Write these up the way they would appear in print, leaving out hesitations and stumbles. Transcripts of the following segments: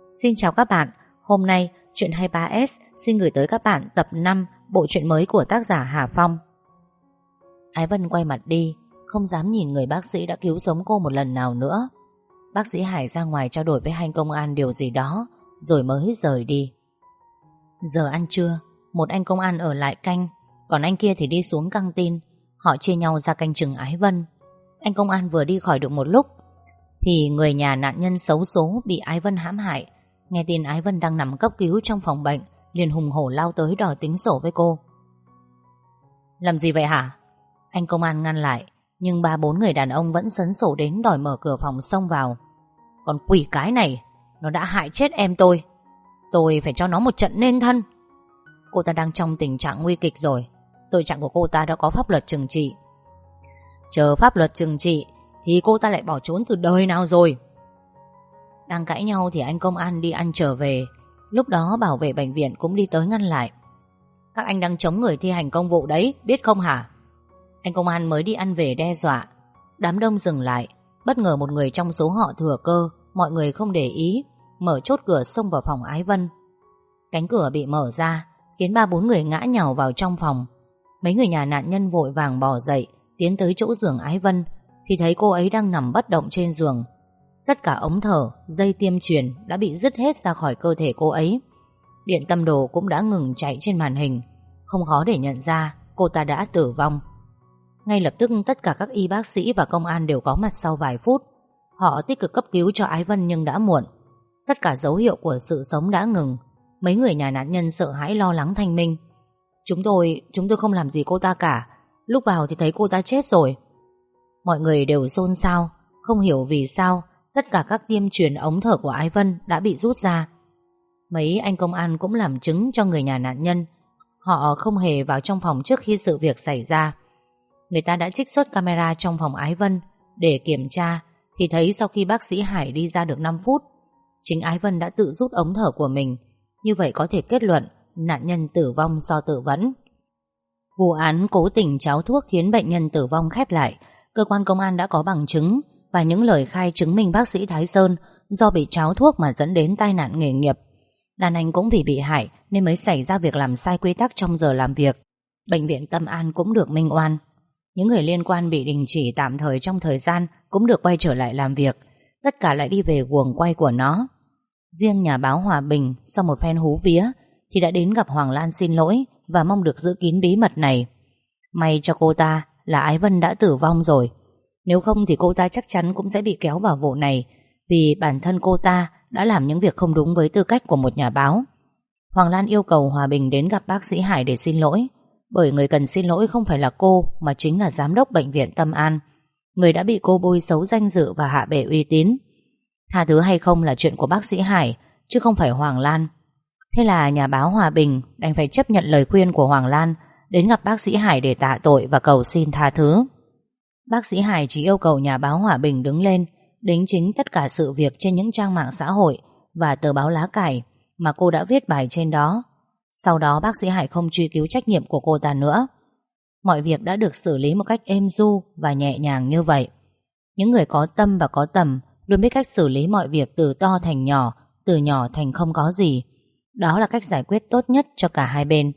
Xin chào các bạn, hôm nay Chuyện 23S xin gửi tới các bạn tập 5 bộ truyện mới của tác giả Hà Phong. Ái Vân quay mặt đi, không dám nhìn người bác sĩ đã cứu sống cô một lần nào nữa. Bác sĩ Hải ra ngoài trao đổi với anh công an điều gì đó, rồi mới rời đi. Giờ ăn trưa, một anh công an ở lại canh, còn anh kia thì đi xuống căng tin. Họ chia nhau ra canh chừng Ái Vân. Anh công an vừa đi khỏi được một lúc thì người nhà nạn nhân xấu số bị Ái Vân hãm hại nghe tin Ái Vân đang nằm cấp cứu trong phòng bệnh, liền hùng hổ lao tới đòi tính sổ với cô. Làm gì vậy hả? Anh công an ngăn lại, nhưng 3-4 người đàn ông vẫn sấn sổ đến đòi mở cửa phòng xông vào. Còn quỷ cái này, nó đã hại chết em tôi phải cho nó một trận nên thân. Cô ta đang trong tình trạng nguy kịch rồi, tội trạng của cô ta đã có pháp luật trừng trị. Chờ pháp luật trừng trị thì cô ta lại bỏ trốn từ đời nào rồi. Đang cãi nhau thì anh công an đi ăn trở về. Lúc đó bảo vệ bệnh viện cũng đi tới ngăn lại. Các anh đang chống người thi hành công vụ đấy, biết không hả? Anh công an mới đi ăn về đe dọa. Đám đông dừng lại. Bất ngờ một người trong số họ thừa cơ, mọi người không để ý, mở chốt cửa xông vào phòng Ái Vân. Cánh cửa bị mở ra, khiến 3-4 người ngã nhào vào trong phòng. Mấy người nhà nạn nhân vội vàng bò dậy, tiến tới chỗ giường Ái Vân thì thấy cô ấy đang nằm bất động trên giường. Tất cả ống thở, dây tiêm truyền đã bị dứt hết ra khỏi cơ thể cô ấy. Điện tâm đồ cũng đã ngừng chạy trên màn hình. Không khó để nhận ra cô ta đã tử vong. Ngay lập tức tất cả các y bác sĩ và công an đều có mặt sau vài phút. Họ tích cực cấp cứu cho Ái Vân nhưng đã muộn. Tất cả dấu hiệu của sự sống đã ngừng. Mấy người nhà nạn nhân sợ hãi lo lắng thanh minh. Chúng tôi không làm gì cô ta cả. Lúc vào thì thấy cô ta chết rồi. Mọi người đều xôn xao, không hiểu vì sao tất cả các tiêm truyền ống thở của Ái Vân đã bị rút ra. Mấy anh công an cũng làm chứng cho người nhà nạn nhân. Họ không hề vào trong phòng trước khi sự việc xảy ra. Người ta đã trích xuất camera trong phòng Ái Vân để kiểm tra thì thấy sau khi bác sĩ Hải đi ra được 5 phút, chính Ái Vân đã tự rút ống thở của mình. Như vậy có thể kết luận nạn nhân tử vong do tự vẫn. Vụ án cố tình tráo thuốc khiến bệnh nhân tử vong khép lại. Cơ quan công an đã có bằng chứng và những lời khai chứng minh bác sĩ Thái Sơn do bị tráo thuốc mà dẫn đến tai nạn nghề nghiệp. Đàn anh cũng vì bị hại nên mới xảy ra việc làm sai quy tắc trong giờ làm việc. Bệnh viện Tâm An cũng được minh oan. Những người liên quan bị đình chỉ tạm thời trong thời gian cũng được quay trở lại làm việc. Tất cả lại đi về guồng quay của nó. Riêng nhà báo Hòa Bình sau một phen hú vía thì đã đến gặp Hoàng Lan xin lỗi và mong được giữ kín bí mật này. May cho cô ta là Ái Vân đã tử vong rồi. Nếu không thì cô ta chắc chắn cũng sẽ bị kéo vào vụ này, vì bản thân cô ta đã làm những việc không đúng với tư cách của một nhà báo. Hoàng Lan yêu cầu Hòa Bình đến gặp bác sĩ Hải để xin lỗi, bởi người cần xin lỗi không phải là cô mà chính là giám đốc bệnh viện Tâm An, người đã bị cô bôi xấu danh dự và hạ bệ uy tín. Tha thứ hay không là chuyện của bác sĩ Hải, chứ không phải Hoàng Lan. Thế là nhà báo Hòa Bình đành phải chấp nhận lời khuyên của Hoàng Lan, đến gặp bác sĩ Hải để tạ tội và cầu xin tha thứ. Bác sĩ Hải chỉ yêu cầu nhà báo Hòa Bình đứng lên đính chính tất cả sự việc trên những trang mạng xã hội và tờ báo lá cải mà cô đã viết bài trên đó. Sau đó bác sĩ Hải không truy cứu trách nhiệm của cô ta nữa. Mọi việc đã được xử lý một cách êm du và nhẹ nhàng như vậy. Những người có tâm và có tầm luôn biết cách xử lý mọi việc từ to thành nhỏ, từ nhỏ thành không có gì. Đó là cách giải quyết tốt nhất cho cả hai bên.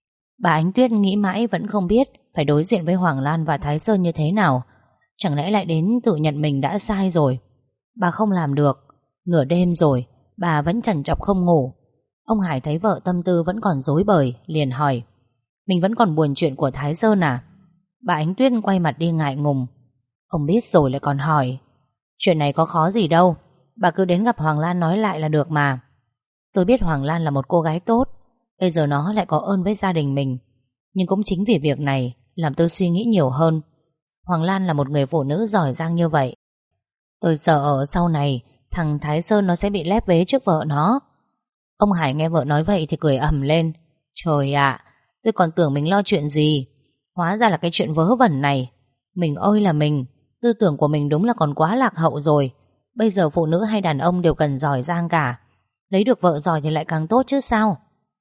Bà Ánh Tuyết nghĩ mãi vẫn không biết phải đối diện với Hoàng Lan và Thái Sơn như thế nào. Chẳng lẽ lại đến tự nhận mình đã sai rồi. Bà không làm được. Nửa đêm rồi bà vẫn trằn trọc không ngủ. Ông Hải thấy vợ tâm tư vẫn còn rối bời, liền hỏi: Mình vẫn còn buồn chuyện của Thái Sơn à? Bà Ánh Tuyết quay mặt đi ngại ngùng. Ông biết rồi lại còn hỏi. Chuyện này có khó gì đâu, bà cứ đến gặp Hoàng Lan nói lại là được mà. Tôi biết Hoàng Lan là một cô gái tốt, bây giờ nó lại có ơn với gia đình mình. Nhưng cũng chính vì việc này làm tôi suy nghĩ nhiều hơn. Hoàng Lan là một người phụ nữ giỏi giang như vậy. Tôi sợ ở sau này thằng Thái Sơn nó sẽ bị lép vế trước vợ nó. Ông Hải nghe vợ nói vậy thì cười ầm lên. Trời ạ, tôi còn tưởng mình lo chuyện gì, hóa ra là cái chuyện vớ vẩn này. Mình ơi là mình, tư tưởng của mình đúng là còn quá lạc hậu rồi. Bây giờ phụ nữ hay đàn ông đều cần giỏi giang cả. Lấy được vợ giỏi thì lại càng tốt chứ sao.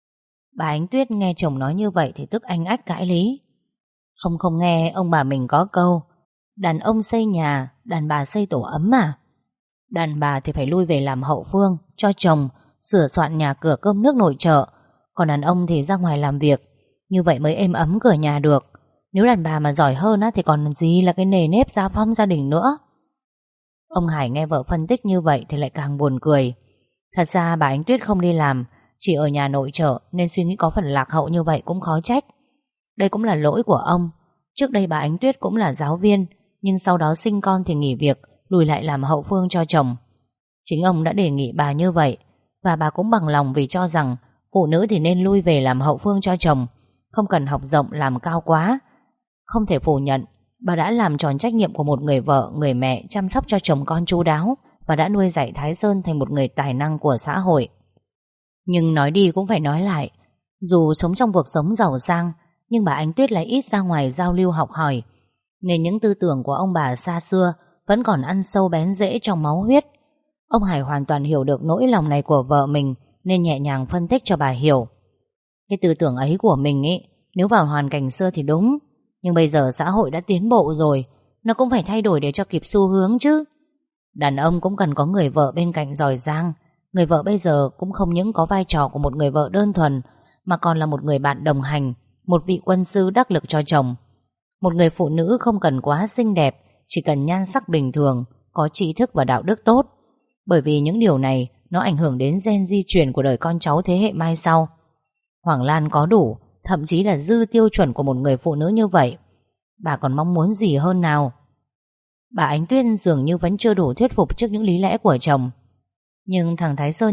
Bà Ánh Tuyết nghe chồng nói như vậy thì tức anh ách cãi lý. Ông không nghe ông bà mình có câu: đàn ông xây nhà, đàn bà xây tổ ấm mà. Đàn bà thì phải lui về làm hậu phương, cho chồng, sửa soạn nhà cửa cơm nước nội trợ, còn đàn ông thì ra ngoài làm việc. Như vậy mới êm ấm cửa nhà được. Nếu đàn bà mà giỏi hơn thì còn gì là cái nề nếp gia phong gia đình nữa. Ông Hải nghe vợ phân tích như vậy thì lại càng buồn cười. Thật ra bà Ánh Tuyết không đi làm, chỉ ở nhà nội trợ, nên suy nghĩ có phần lạc hậu như vậy cũng khó trách. Đây cũng là lỗi của ông. Trước đây bà Ánh Tuyết cũng là giáo viên, nhưng sau đó sinh con thì nghỉ việc, lùi lại làm hậu phương cho chồng. Chính ông đã đề nghị bà như vậy, và bà cũng bằng lòng vì cho rằng phụ nữ thì nên lui về làm hậu phương cho chồng, không cần học rộng làm cao quá. Không thể phủ nhận, bà đã làm tròn trách nhiệm của một người vợ, người mẹ, chăm sóc cho chồng con chu đáo và đã nuôi dạy Thái Sơn thành một người tài năng của xã hội. Nhưng nói đi cũng phải nói lại, dù sống trong cuộc sống giàu sang, nhưng bà Ánh Tuyết lại ít ra ngoài giao lưu học hỏi, nên những tư tưởng của ông bà xa xưa vẫn còn ăn sâu bén rễ trong máu huyết. Ông Hải hoàn toàn hiểu được nỗi lòng này của vợ mình, nên nhẹ nhàng phân tích cho bà hiểu. Cái tư tưởng ấy của mình nếu vào hoàn cảnh xưa thì đúng, nhưng bây giờ xã hội đã tiến bộ rồi, nó cũng phải thay đổi để cho kịp xu hướng chứ. Đàn ông cũng cần có người vợ bên cạnh giỏi giang. Người vợ bây giờ cũng không những có vai trò của một người vợ đơn thuần, mà còn là một người bạn đồng hành, một vị quân sư đắc lực cho chồng. Một người phụ nữ không cần quá xinh đẹp, chỉ cần nhan sắc bình thường, có tri thức và đạo đức tốt. Bởi vì những điều này nó ảnh hưởng đến gen di truyền của đời con cháu thế hệ mai sau. Hoàng Lan có đủ, thậm chí là dư tiêu chuẩn của một người phụ nữ như vậy. Bà còn mong muốn gì hơn nào? Bà Ánh Tuyết dường như vẫn chưa đủ thuyết phục trước những lý lẽ của chồng. Nhưng thằng Thái Sơn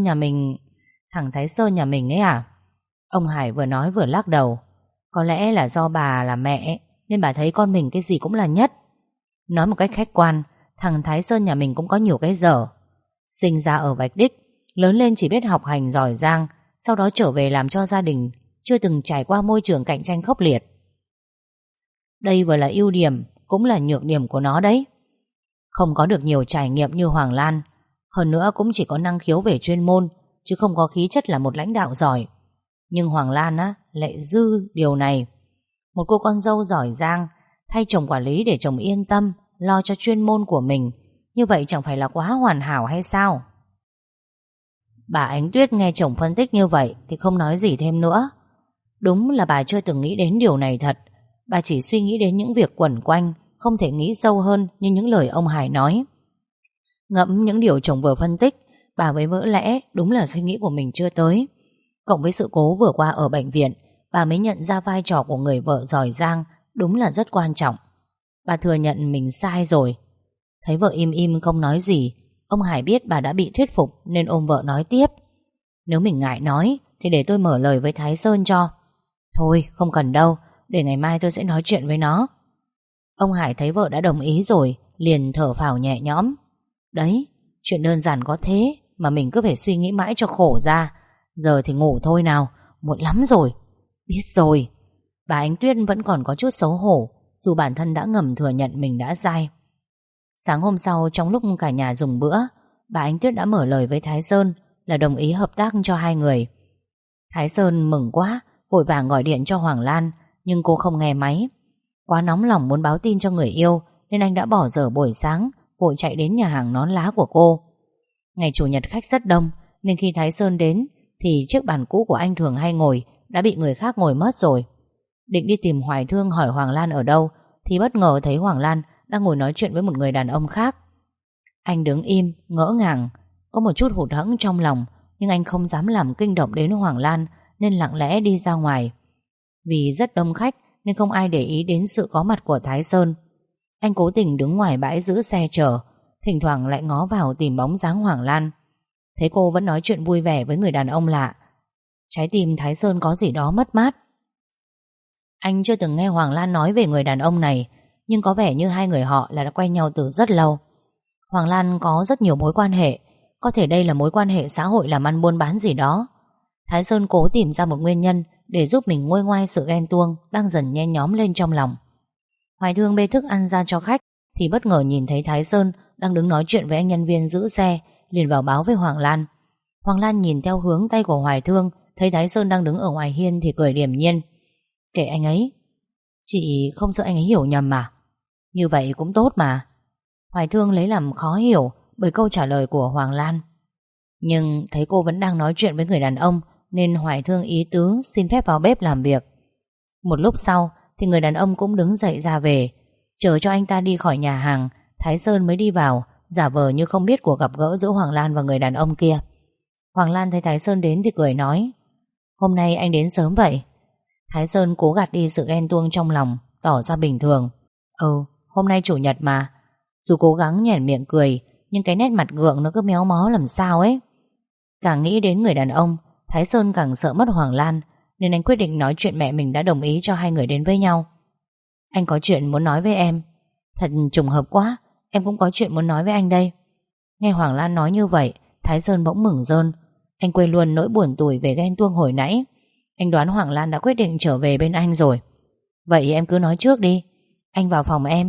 nhà mình ấy à? Ông Hải vừa nói vừa lắc đầu. Có lẽ là do bà là mẹ nên bà thấy con mình cái gì cũng là nhất. Nói một cách khách quan, thằng Thái Sơn nhà mình cũng có nhiều cái dở. Sinh ra ở vạch đích, lớn lên chỉ biết học hành giỏi giang, sau đó trở về làm cho gia đình, chưa từng trải qua môi trường cạnh tranh khốc liệt. Đây vừa là ưu điểm, cũng là nhược điểm của nó đấy. Không có được nhiều trải nghiệm như Hoàng Lan, hơn nữa cũng chỉ có năng khiếu về chuyên môn, chứ không có khí chất là một lãnh đạo giỏi. Nhưng Hoàng Lan lại dư điều này. Một cô con dâu giỏi giang, thay chồng quản lý để chồng yên tâm, lo cho chuyên môn của mình. Như vậy chẳng phải là quá hoàn hảo hay sao? Bà Ánh Tuyết nghe chồng phân tích như vậy thì không nói gì thêm nữa. Đúng là bà chưa từng nghĩ đến điều này thật. Bà chỉ suy nghĩ đến những việc quẩn quanh, không thể nghĩ sâu hơn như những lời ông Hải nói. Ngẫm những điều chồng vừa phân tích, bà mới vỡ lẽ đúng là suy nghĩ của mình chưa tới. Cộng với sự cố vừa qua ở bệnh viện, bà mới nhận ra vai trò của người vợ giỏi giang đúng là rất quan trọng. Bà thừa nhận mình sai rồi. Thấy vợ im im không nói gì, ông Hải biết bà đã bị thuyết phục nên ôm vợ nói tiếp. Nếu mình ngại nói thì để tôi mở lời với Thái Sơn cho. Thôi không cần đâu, để ngày mai tôi sẽ nói chuyện với nó. Ông Hải thấy vợ đã đồng ý rồi, liền thở phào nhẹ nhõm. Đấy, chuyện đơn giản có thế mà mình cứ phải suy nghĩ mãi cho khổ ra. Giờ thì ngủ thôi nào, muộn lắm rồi. Biết rồi. Bà Ánh Tuyết vẫn còn có chút xấu hổ, dù bản thân đã ngầm thừa nhận mình đã sai. Sáng hôm sau, trong lúc cả nhà dùng bữa, bà Ánh Tuyết đã mở lời với Thái Sơn là đồng ý hợp tác cho hai người. Thái Sơn mừng quá, vội vàng gọi điện cho Hoàng Lan, nhưng cô không nghe máy. Quá nóng lòng muốn báo tin cho người yêu nên anh đã bỏ dở buổi sáng, vội chạy đến nhà hàng nón lá của cô. Ngày chủ nhật khách rất đông, nên khi Thái Sơn đến thì chiếc bàn cũ của anh thường hay ngồi đã bị người khác ngồi mất rồi. Định đi tìm Hoài Thương hỏi Hoàng Lan ở đâu thì bất ngờ thấy Hoàng Lan đang ngồi nói chuyện với một người đàn ông khác. Anh đứng im, ngỡ ngàng, có một chút hụt hẫng trong lòng, nhưng anh không dám làm kinh động đến Hoàng Lan nên lặng lẽ đi ra ngoài. Vì rất đông khách nên không ai để ý đến sự có mặt của Thái Sơn. Anh cố tình đứng ngoài bãi giữ xe chờ, thỉnh thoảng lại ngó vào tìm bóng dáng Hoàng Lan. Thấy cô vẫn nói chuyện vui vẻ với người đàn ông lạ, trái tim Thái Sơn có gì đó mất mát. Anh chưa từng nghe Hoàng Lan nói về người đàn ông này, nhưng có vẻ như hai người họ là đã quen nhau từ rất lâu. Hoàng Lan có rất nhiều mối quan hệ, có thể đây là mối quan hệ xã hội làm ăn buôn bán gì đó. Thái Sơn cố tìm ra một nguyên nhân để giúp mình nguôi ngoai sự ghen tuông đang dần nhen nhóm lên trong lòng. Hoài Thương bê thức ăn ra cho khách thì bất ngờ nhìn thấy Thái Sơn đang đứng nói chuyện với anh nhân viên giữ xe, liền vào báo với Hoàng Lan. Hoàng Lan nhìn theo hướng tay của Hoài Thương, thấy Thái Sơn đang đứng ở ngoài hiên thì cười điềm nhiên. Kệ anh ấy, chị không sợ anh ấy hiểu nhầm mà. Như vậy cũng tốt mà. Hoài Thương lấy làm khó hiểu bởi câu trả lời của Hoàng Lan. Nhưng thấy cô vẫn đang nói chuyện với người đàn ông nên Hoài thương ý tứ xin phép vào bếp làm việc. Một lúc sau thì người đàn ông cũng đứng dậy ra về. Chờ cho anh ta đi khỏi nhà hàng, Thái Sơn mới đi vào, giả vờ như không biết cuộc gặp gỡ giữa Hoàng Lan và người đàn ông kia. Hoàng Lan thấy Thái Sơn đến thì cười nói: "Hôm nay anh đến sớm vậy?" Thái Sơn cố gạt đi sự ghen tuông trong lòng, tỏ ra bình thường: "Hôm nay chủ nhật mà." Dù cố gắng nhoẻn miệng cười, nhưng cái nét mặt gượng nó cứ méo mó làm sao ấy. Càng nghĩ đến người đàn ông, Thái Sơn càng sợ mất Hoàng Lan, nên anh quyết định nói chuyện mẹ mình đã đồng ý cho hai người đến với nhau. "Anh có chuyện muốn nói với em." "Thật trùng hợp quá, em cũng có chuyện muốn nói với anh đây." Nghe Hoàng Lan nói như vậy, Thái Sơn bỗng mừng rơn. Anh quên luôn nỗi buồn tủi về ghen tuông hồi nãy. Anh đoán Hoàng Lan đã quyết định trở về bên anh rồi. "Vậy em cứ nói trước đi, anh vào phòng em."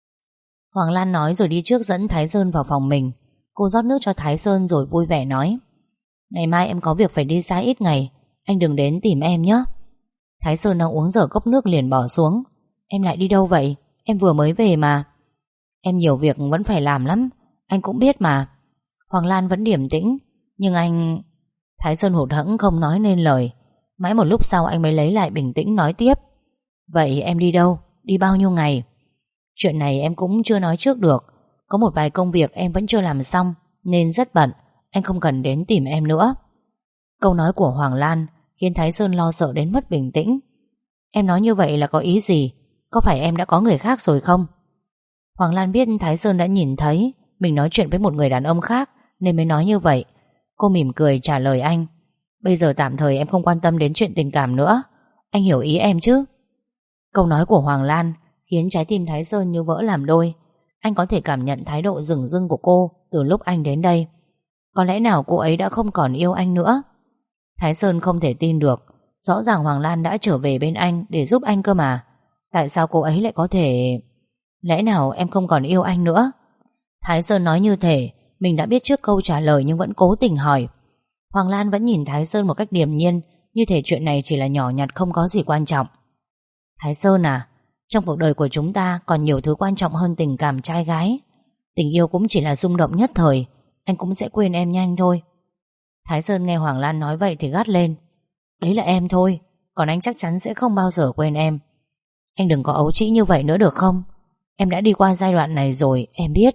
Hoàng Lan nói rồi đi trước dẫn Thái Sơn vào phòng mình. Cô rót nước cho Thái Sơn rồi vui vẻ nói: "Ngày mai em có việc phải đi xa ít ngày, anh đừng đến tìm em nhé." Thái Sơn đang uống dở cốc nước liền bỏ xuống: "Em lại đi đâu vậy? Em vừa mới về mà." "Em nhiều việc vẫn phải làm lắm, anh cũng biết mà." Hoàng Lan vẫn điềm tĩnh: "Nhưng anh..." Thái Sơn hụt hẫng không nói nên lời. Mãi một lúc sau anh mới lấy lại bình tĩnh nói tiếp: "Vậy em đi đâu? Đi bao nhiêu ngày?" "Chuyện này em cũng chưa nói trước được. Có một vài công việc em vẫn chưa làm xong nên rất bận, anh không cần đến tìm em nữa." Câu nói của Hoàng Lan khiến Thái Sơn lo sợ đến mất bình tĩnh. "Em nói như vậy là có ý gì? Có phải em đã có người khác rồi không?" Hoàng Lan biết Thái Sơn đã nhìn thấy mình nói chuyện với một người đàn ông khác nên mới nói như vậy. Cô mỉm cười trả lời anh: "Bây giờ tạm thời em không quan tâm đến chuyện tình cảm nữa. Anh hiểu ý em chứ?" Câu nói của Hoàng Lan khiến trái tim Thái Sơn như vỡ làm đôi. Anh có thể cảm nhận thái độ dửng dưng của cô từ lúc anh đến đây. Có lẽ nào cô ấy đã không còn yêu anh nữa? Thái Sơn không thể tin được. Rõ ràng Hoàng Lan đã trở về bên anh để giúp anh cơ mà. Tại sao cô ấy lại có thể... Lẽ nào em không còn yêu anh nữa? Thái Sơn nói như thể mình đã biết trước câu trả lời nhưng vẫn cố tình hỏi. Hoàng Lan vẫn nhìn Thái Sơn một cách điềm nhiên, như thể chuyện này chỉ là nhỏ nhặt không có gì quan trọng. "Thái Sơn à, trong cuộc đời của chúng ta còn nhiều thứ quan trọng hơn tình cảm trai gái. Tình yêu cũng chỉ là rung động nhất thời, anh cũng sẽ quên em nhanh thôi." Thái Sơn nghe Hoàng Lan nói vậy thì gắt lên: "Đấy là em thôi, còn anh chắc chắn sẽ không bao giờ quên em. Anh đừng có ấu trĩ như vậy nữa được không? Em đã đi qua giai đoạn này rồi, em biết.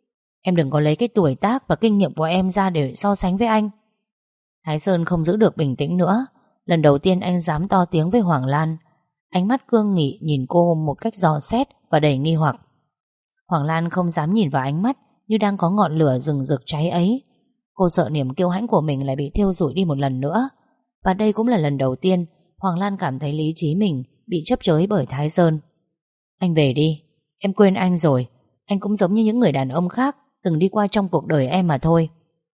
Em đừng có lấy cái tuổi tác và kinh nghiệm của em ra để so sánh với anh." Thái Sơn không giữ được bình tĩnh nữa. Lần đầu tiên anh dám to tiếng với Hoàng Lan. Ánh mắt cương nghị nhìn cô một cách dò xét và đầy nghi hoặc. Hoàng Lan không dám nhìn vào ánh mắt như đang có ngọn lửa rừng rực cháy ấy. Cô sợ niềm kiêu hãnh của mình lại bị thiêu rụi đi một lần nữa. Và đây cũng là lần đầu tiên Hoàng Lan cảm thấy lý trí mình bị chấp chới bởi Thái Sơn. "Anh về đi, em quên anh rồi. Anh cũng giống như những người đàn ông khác từng đi qua trong cuộc đời em mà thôi."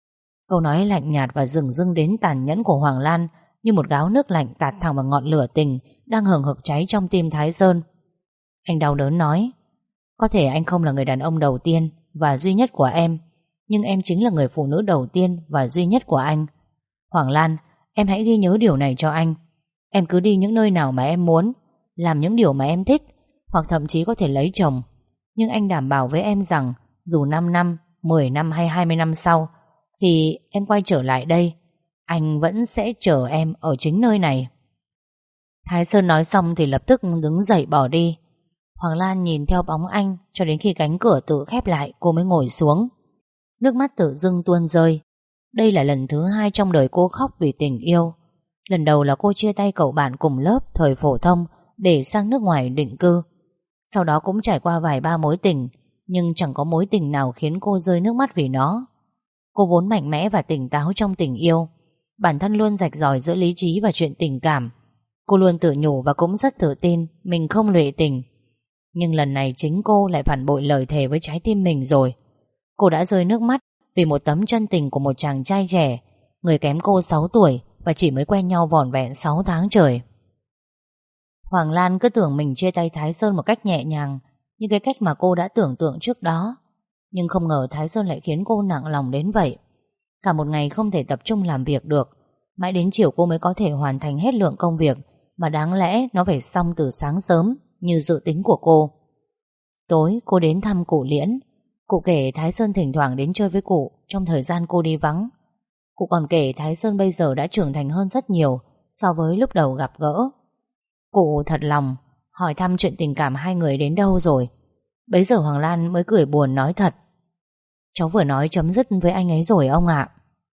Câu nói lạnh nhạt và dửng dưng đến tàn nhẫn của Hoàng Lan như một gáo nước lạnh tạt thẳng vào ngọn lửa tình đang hừng hực cháy trong tim Thái Sơn. Anh đau đớn nói: "Có thể anh không là người đàn ông đầu tiên và duy nhất của em, nhưng em chính là người phụ nữ đầu tiên và duy nhất của anh. Hoàng Lan, em hãy ghi nhớ điều này cho anh. Em cứ đi những nơi nào mà em muốn, làm những điều mà em thích, hoặc thậm chí có thể lấy chồng. Nhưng anh đảm bảo với em rằng dù 5 năm, 10 năm hay 20 năm sau, thì em quay trở lại đây, anh vẫn sẽ chờ em ở chính nơi này." Thái Sơn nói xong thì lập tức đứng dậy bỏ đi. Hoàng Lan nhìn theo bóng anh cho đến khi cánh cửa tự khép lại, cô mới ngồi xuống. Nước mắt tự dưng tuôn rơi. Đây là lần thứ 2 trong đời cô khóc vì tình yêu. Lần đầu là cô chia tay cậu bạn cùng lớp thời phổ thông để sang nước ngoài định cư. Sau đó cũng trải qua vài ba mối tình, nhưng chẳng có mối tình nào khiến cô rơi nước mắt vì nó. Cô vốn mạnh mẽ và tỉnh táo trong tình yêu. Bản thân luôn rạch ròi giữa lý trí và chuyện tình cảm. Cô luôn tự nhủ và cũng rất tự tin mình không lụy tình. Nhưng lần này chính cô lại phản bội lời thề với trái tim mình rồi. Cô đã rơi nước mắt vì một tấm chân tình của một chàng trai trẻ, người kém cô 6 tuổi và chỉ mới quen nhau vỏn vẹn 6 tháng trời. Hoàng Lan cứ tưởng mình chia tay Thái Sơn một cách nhẹ nhàng, như cái cách mà cô đã tưởng tượng trước đó. Nhưng không ngờ Thái Sơn lại khiến cô nặng lòng đến vậy. Cả một ngày không thể tập trung làm việc được. Mãi đến chiều cô mới có thể hoàn thành hết lượng công việc mà đáng lẽ nó phải xong từ sáng sớm như dự tính của cô. Tối cô đến thăm cụ Liễn. Cụ kể Thái Sơn thỉnh thoảng đến chơi với cụ trong thời gian cô đi vắng. Cụ còn kể Thái Sơn bây giờ đã trưởng thành hơn rất nhiều so với lúc đầu gặp gỡ. Cụ thật lòng hỏi thăm chuyện tình cảm hai người đến đâu rồi. Bấy giờ Hoàng Lan mới cười buồn nói thật: cháu vừa nói chấm dứt với anh ấy rồi ông ạ.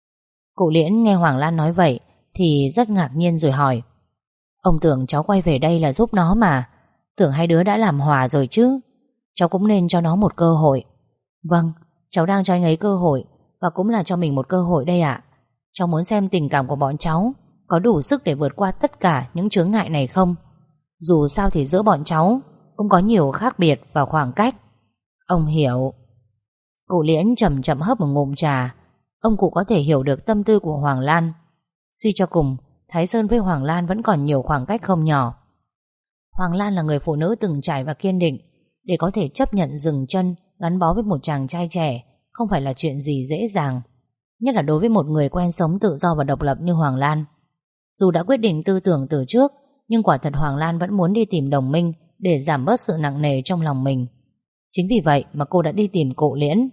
Cụ Liễn nghe Hoàng Lan nói vậy thì rất ngạc nhiên rồi hỏi: ông tưởng cháu quay về đây là giúp nó mà. Tưởng hai đứa đã làm hòa rồi chứ. Cháu cũng nên cho nó một cơ hội. Vâng, cháu đang cho anh ấy cơ hội, và cũng là cho mình một cơ hội đây ạ. Cháu muốn xem tình cảm của bọn cháu có đủ sức để vượt qua tất cả những chướng ngại này không. Dù sao thì giữa bọn cháu cũng có nhiều khác biệt và khoảng cách. Ông hiểu. Cụ Liễn chậm chậm hớp một ngụm trà. Ông cụ có thể hiểu được tâm tư của Hoàng Lan. Suy cho cùng, Thái Sơn với Hoàng Lan vẫn còn nhiều khoảng cách không nhỏ. Hoàng Lan là người phụ nữ từng trải và kiên định. Để có thể chấp nhận dừng chân gắn bó với một chàng trai trẻ không phải là chuyện gì dễ dàng, nhất là đối với một người quen sống tự do và độc lập như Hoàng Lan. Dù đã quyết định tư tưởng từ trước, nhưng quả thật Hoàng Lan vẫn muốn đi tìm đồng minh để giảm bớt sự nặng nề trong lòng mình. Chính vì vậy mà cô đã đi tìm cụ Liễn.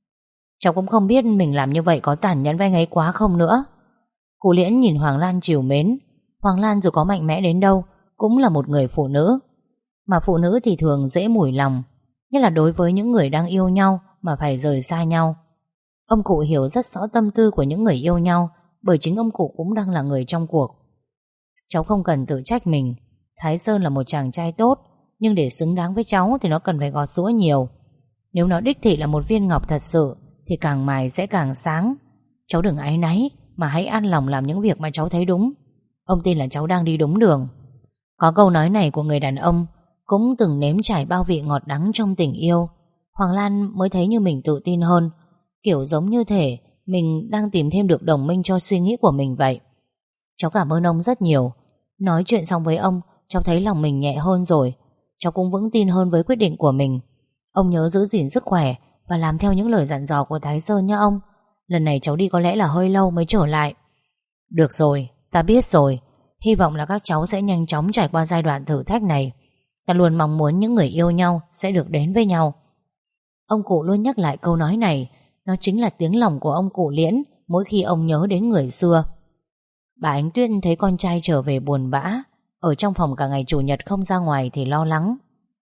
Cháu cũng không biết mình làm như vậy có tàn nhẫn với anh ấy quá không nữa. Cụ Liễn nhìn Hoàng Lan trìu mến. Hoàng Lan dù có mạnh mẽ đến đâu cũng là một người phụ nữ, mà phụ nữ thì thường dễ mủi lòng, nhất là đối với những người đang yêu nhau mà phải rời xa nhau. Ông cụ hiểu rất rõ tâm tư của những người yêu nhau, bởi chính ông cụ cũng đang là người trong cuộc. Cháu không cần tự trách mình. Thái Sơn là một chàng trai tốt, nhưng để xứng đáng với cháu thì nó cần phải gọt giũa nhiều. Nếu nó đích thị là một viên ngọc thật sự thì càng mài sẽ càng sáng. Cháu đừng áy náy, mà hãy an lòng làm những việc mà cháu thấy đúng. Ông tin là cháu đang đi đúng đường. Có câu nói này của người đàn ông cũng từng nếm trải bao vị ngọt đắng trong tình yêu. Hoàng Lan mới thấy như mình tự tin hơn, kiểu giống như thể mình đang tìm thêm được đồng minh cho suy nghĩ của mình vậy. Cháu cảm ơn ông rất nhiều. Nói chuyện xong với ông, cháu thấy lòng mình nhẹ hơn rồi. Cháu cũng vững tin hơn với quyết định của mình. Ông nhớ giữ gìn sức khỏe và làm theo những lời dặn dò của Thái Sơn nhé ông. Lần này cháu đi có lẽ là hơi lâu mới trở lại. Được rồi, ta biết rồi. Hy vọng là các cháu sẽ nhanh chóng trải qua giai đoạn thử thách này. Ta luôn mong muốn những người yêu nhau sẽ được đến với nhau. Ông cụ luôn nhắc lại câu nói này. Nó chính là tiếng lòng của ông cụ Liễn mỗi khi ông nhớ đến người xưa. Bà Ánh Tuyết thấy con trai trở về buồn bã, ở trong phòng cả ngày chủ nhật không ra ngoài thì lo lắng.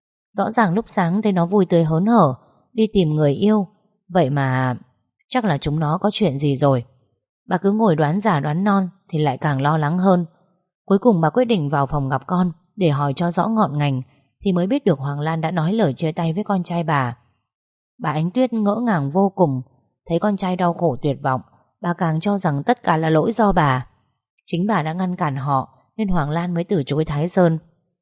Rõ ràng lúc sáng thấy nó vui tươi hớn hở đi tìm người yêu, vậy mà chắc là chúng nó có chuyện gì rồi. Bà cứ ngồi đoán già đoán non thì lại càng lo lắng hơn. Cuối cùng bà quyết định vào phòng gặp con để hỏi cho rõ ngọn ngành, thì mới biết được Hoàng Lan đã nói lời chia tay với con trai bà. Bà Ánh Tuyết ngỡ ngàng vô cùng. Thấy con trai đau khổ tuyệt vọng, bà càng cho rằng tất cả là lỗi do bà. Chính bà đã ngăn cản họ, nên Hoàng Lan mới từ chối Thái Sơn.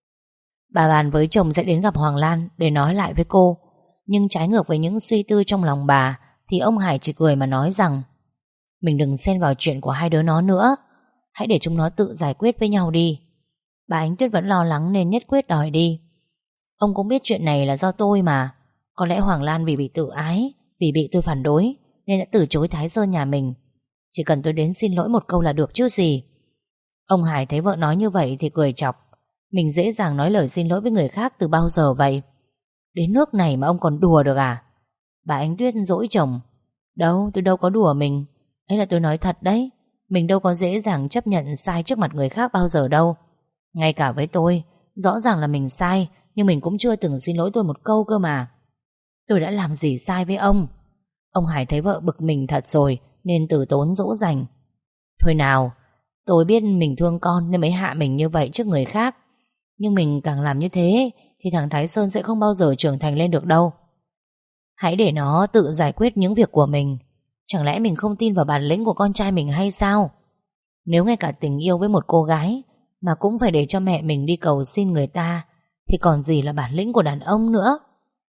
Bà bàn với chồng sẽ đến gặp Hoàng Lan để nói lại với cô. Nhưng trái ngược với những suy tư trong lòng bà, thì ông Hải chỉ cười mà nói rằng: mình đừng xen vào chuyện của hai đứa nó nữa, hãy để chúng nó tự giải quyết với nhau đi. Bà Ánh Tuyết vẫn lo lắng nên nhất quyết đòi đi. Ông cũng biết chuyện này là do tôi mà. Có lẽ Hoàng Lan vì bị tự ái, vì bị tôi phản đối nên đã từ chối Thái Sơn nhà mình. Chỉ cần tôi đến xin lỗi một câu là được chứ gì. Ông Hải thấy vợ nói như vậy thì cười chọc. Mình dễ dàng nói lời xin lỗi với người khác từ bao giờ vậy? Đến nước này mà ông còn đùa được à? Bà Ánh Tuyết dỗi chồng. Đâu, tôi đâu có đùa mình. Ấy là tôi nói thật đấy. Mình đâu có dễ dàng chấp nhận sai trước mặt người khác bao giờ đâu. Ngay cả với tôi, rõ ràng là mình sai, nhưng mình cũng chưa từng xin lỗi tôi một câu cơ mà. Tôi đã làm gì sai với ông? Ông Hải thấy vợ bực mình thật rồi nên từ tốn dỗ dành. Thôi nào, tôi biết mình thương con nên mới hạ mình như vậy trước người khác. Nhưng mình càng làm như thế thì thằng Thái Sơn sẽ không bao giờ trưởng thành lên được đâu. Hãy để nó tự giải quyết những việc của mình. Chẳng lẽ mình không tin vào bản lĩnh của con trai mình hay sao? Nếu ngay cả tình yêu với một cô gái mà cũng phải để cho mẹ mình đi cầu xin người ta, thì còn gì là bản lĩnh của đàn ông nữa.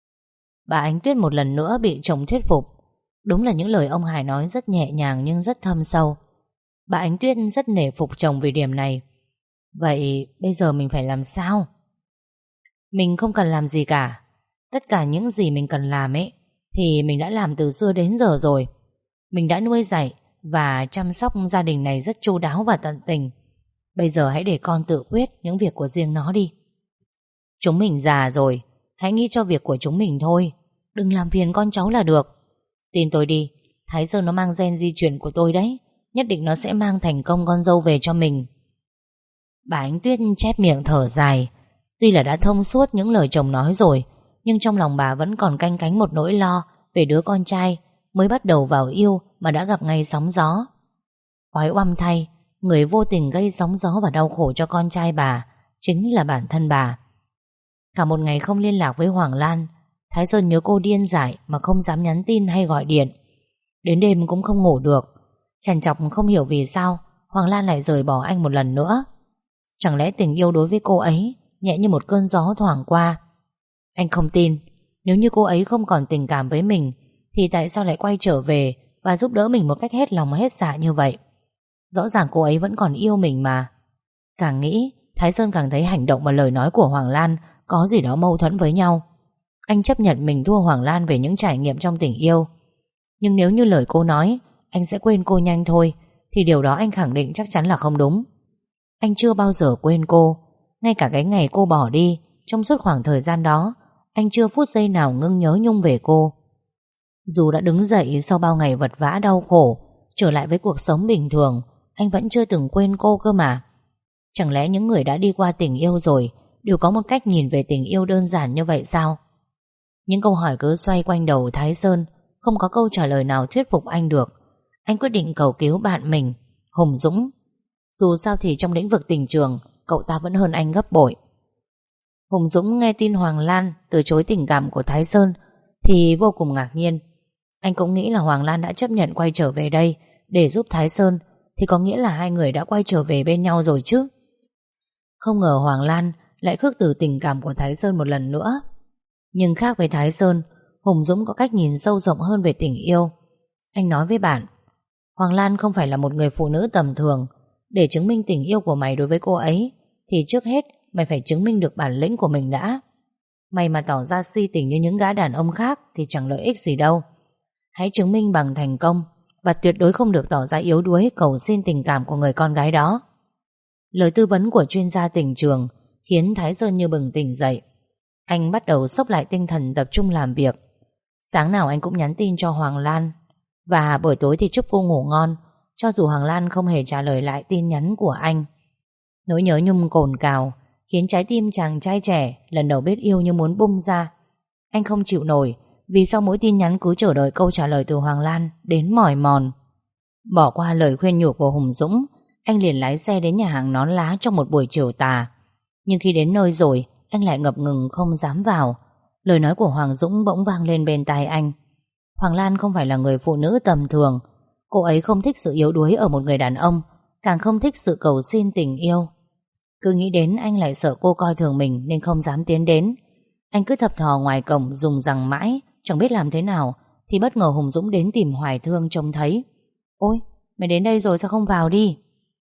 Bà Ánh Tuyết một lần nữa bị chồng thuyết phục. Đúng là những lời ông Hải nói rất nhẹ nhàng nhưng rất thâm sâu. Bà Ánh Tuyết rất nể phục chồng vì điểm này. Vậy bây giờ mình phải làm sao? Mình không cần làm gì cả. Tất cả những gì mình cần làm ấy thì mình đã làm từ xưa đến giờ rồi. Mình đã nuôi dạy và chăm sóc gia đình này rất chu đáo và tận tình. Bây giờ hãy để con tự quyết những việc của riêng nó đi. Chúng mình già rồi, hãy nghĩ cho việc của chúng mình thôi. Đừng làm phiền con cháu là được. Tin tôi đi, Thái Sơn nó mang gen di truyền của tôi đấy. nhất định nó sẽ mang thành công con dâu về cho mình. Bà Ánh Tuyết chép miệng thở dài. Tuy là đã thông suốt những lời chồng nói rồi, nhưng trong lòng bà vẫn còn canh cánh một nỗi lo về đứa con trai mới bắt đầu vào yêu mà đã gặp ngay sóng gió. Oái oăm thay, người vô tình gây sóng gió và đau khổ cho con trai bà chính là bản thân bà. Cả một ngày không liên lạc với Hoàng Lan, Thái Sơn nhớ cô điên dại mà không dám nhắn tin hay gọi điện. Đến đêm cũng không ngủ được, trằn trọc không hiểu vì sao Hoàng Lan lại rời bỏ anh một lần nữa. Chẳng lẽ tình yêu đối với cô ấy nhẹ như một cơn gió thoảng qua? Anh không tin. Nếu như cô ấy không còn tình cảm với mình thì tại sao lại quay trở về và giúp đỡ mình một cách hết lòng hết dạ như vậy? Rõ ràng cô ấy vẫn còn yêu mình mà. Càng nghĩ, Thái Sơn càng thấy hành động và lời nói của Hoàng Lan có gì đó mâu thuẫn với nhau. Anh chấp nhận mình thua Hoàng Lan về những trải nghiệm trong tình yêu, nhưng nếu như lời cô nói anh sẽ quên cô nhanh thôi, thì điều đó anh khẳng định chắc chắn là không đúng. Anh chưa bao giờ quên cô. Ngay cả cái ngày cô bỏ đi, trong suốt khoảng thời gian đó anh chưa phút giây nào ngưng nhớ nhung về cô. Dù đã đứng dậy sau bao ngày vật vã đau khổ, trở lại với cuộc sống bình thường, anh vẫn chưa từng quên cô cơ mà. Chẳng lẽ những người đã đi qua tình yêu rồi đều có một cách nhìn về tình yêu đơn giản như vậy sao? Những câu hỏi cứ xoay quanh đầu Thái Sơn, không có câu trả lời nào thuyết phục anh được. Anh quyết định cầu cứu bạn mình, Hùng Dũng. Dù sao thì trong lĩnh vực tình trường, cậu ta vẫn hơn anh gấp bội. Hùng Dũng nghe tin Hoàng Lan từ chối tình cảm của Thái Sơn thì vô cùng ngạc nhiên. Anh cũng nghĩ là Hoàng Lan đã chấp nhận quay trở về đây để giúp Thái Sơn, thì có nghĩa là hai người đã quay trở về bên nhau rồi chứ. Không ngờ Hoàng Lan lại khước từ tình cảm của Thái Sơn một lần nữa. Nhưng khác với Thái Sơn, Hùng Dũng có cách nhìn sâu rộng hơn về tình yêu. Anh nói với bạn: Hoàng Lan không phải là một người phụ nữ tầm thường. Để chứng minh tình yêu của mày đối với cô ấy thì trước hết mày phải chứng minh được bản lĩnh của mình đã. Mày mà tỏ ra si tình như những gã đàn ông khác thì chẳng lợi ích gì đâu. Hãy chứng minh bằng thành công, và tuyệt đối không được tỏ ra yếu đuối cầu xin tình cảm của người con gái đó. Lời tư vấn của chuyên gia tình trường khiến Thái Sơn như bừng tỉnh dậy. Anh bắt đầu xốc lại tinh thần tập trung làm việc. Sáng nào anh cũng nhắn tin cho Hoàng Lan, và buổi tối thì chúc cô ngủ ngon, cho dù Hoàng Lan không hề trả lời lại tin nhắn của anh. Nỗi nhớ nhung cồn cào khiến trái tim chàng trai trẻ lần đầu biết yêu như muốn bung ra. Anh không chịu nổi vì sau mỗi tin nhắn cứ chờ đợi câu trả lời từ Hoàng Lan đến mỏi mòn. Bỏ qua lời khuyên nhủ của Hùng Dũng, anh liền lái xe đến nhà hàng Nón Lá trong một buổi chiều tà. Nhưng khi đến nơi rồi, anh lại ngập ngừng không dám vào. Lời nói của Hoàng Dũng bỗng vang lên bên tai anh. Hoàng Lan không phải là người phụ nữ tầm thường. Cô ấy không thích sự yếu đuối ở một người đàn ông, càng không thích sự cầu xin tình yêu. Cứ nghĩ đến anh lại sợ cô coi thường mình nên không dám tiến đến. Anh cứ thập thò ngoài cổng dùng rằng mãi, chẳng biết làm thế nào, thì bất ngờ Hùng Dũng đến tìm Hoài Thương trông thấy. Ôi, mày đến đây rồi sao không vào đi?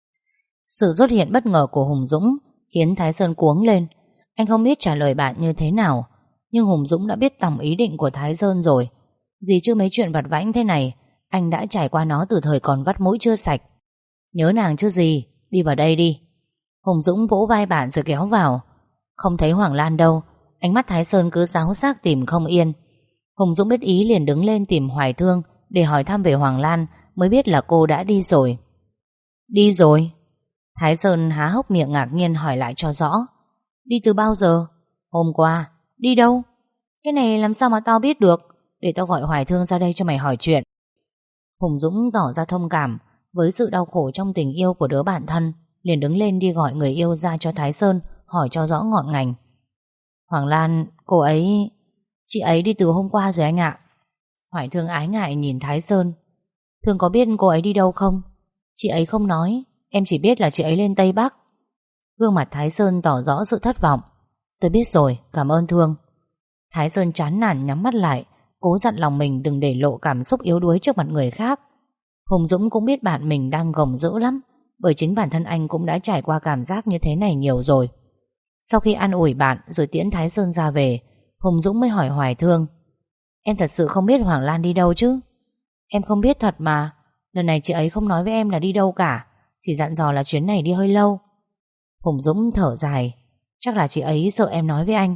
Sự xuất hiện bất ngờ của Hùng Dũng khiến Thái Sơn cuống lên. Anh không biết trả lời bạn như thế nào, nhưng Hùng Dũng đã biết tầm ý định của Thái Sơn rồi. Gì chứ mấy chuyện vặt vãnh thế này, anh đã trải qua nó từ thời còn vắt mũi chưa sạch. Nhớ nàng chứ gì, đi vào đây đi. Hùng Dũng vỗ vai bạn rồi kéo vào. Không thấy Hoàng Lan đâu. Ánh mắt Thái Sơn cứ giáo giác tìm không yên. Hùng Dũng biết ý liền đứng lên tìm Hoài Thương để hỏi thăm về Hoàng Lan, mới biết là cô đã đi rồi. Đi rồi? Thái Sơn há hốc miệng ngạc nhiên hỏi lại cho rõ. Đi từ bao giờ? Hôm qua. Đi đâu? Cái này làm sao mà tao biết được? Để tao gọi Hoài Thương ra đây cho mày hỏi chuyện. Hùng Dũng tỏ ra thông cảm với sự đau khổ trong tình yêu của đứa bạn thân, liền đứng lên đi gọi người yêu ra cho Thái Sơn hỏi cho rõ ngọn ngành. Hoàng Lan, cô ấy... Chị ấy đi từ hôm qua rồi anh ạ. Hoài Thương ái ngại nhìn Thái Sơn. Thương có biết cô ấy đi đâu không? Chị ấy không nói, em chỉ biết là chị ấy lên Tây Bắc. Gương mặt Thái Sơn tỏ rõ sự thất vọng. Tôi biết rồi, cảm ơn Thương. Thái Sơn chán nản nhắm mắt lại, cố dặn lòng mình đừng để lộ cảm xúc yếu đuối trước mặt người khác. Hùng Dũng cũng biết bạn mình đang gồng dữ lắm, bởi chính bản thân anh cũng đã trải qua cảm giác như thế này nhiều rồi. Sau khi an ủi bạn rồi tiễn Thái Sơn ra về, Hùng Dũng mới hỏi Hoài Thương. Em thật sự không biết Hoàng Lan đi đâu chứ? Em không biết thật mà. Lần này chị ấy không nói với em là đi đâu cả, chỉ dặn dò là chuyến này đi hơi lâu. Hùng Dũng thở dài. Chắc là chị ấy sợ em nói với anh.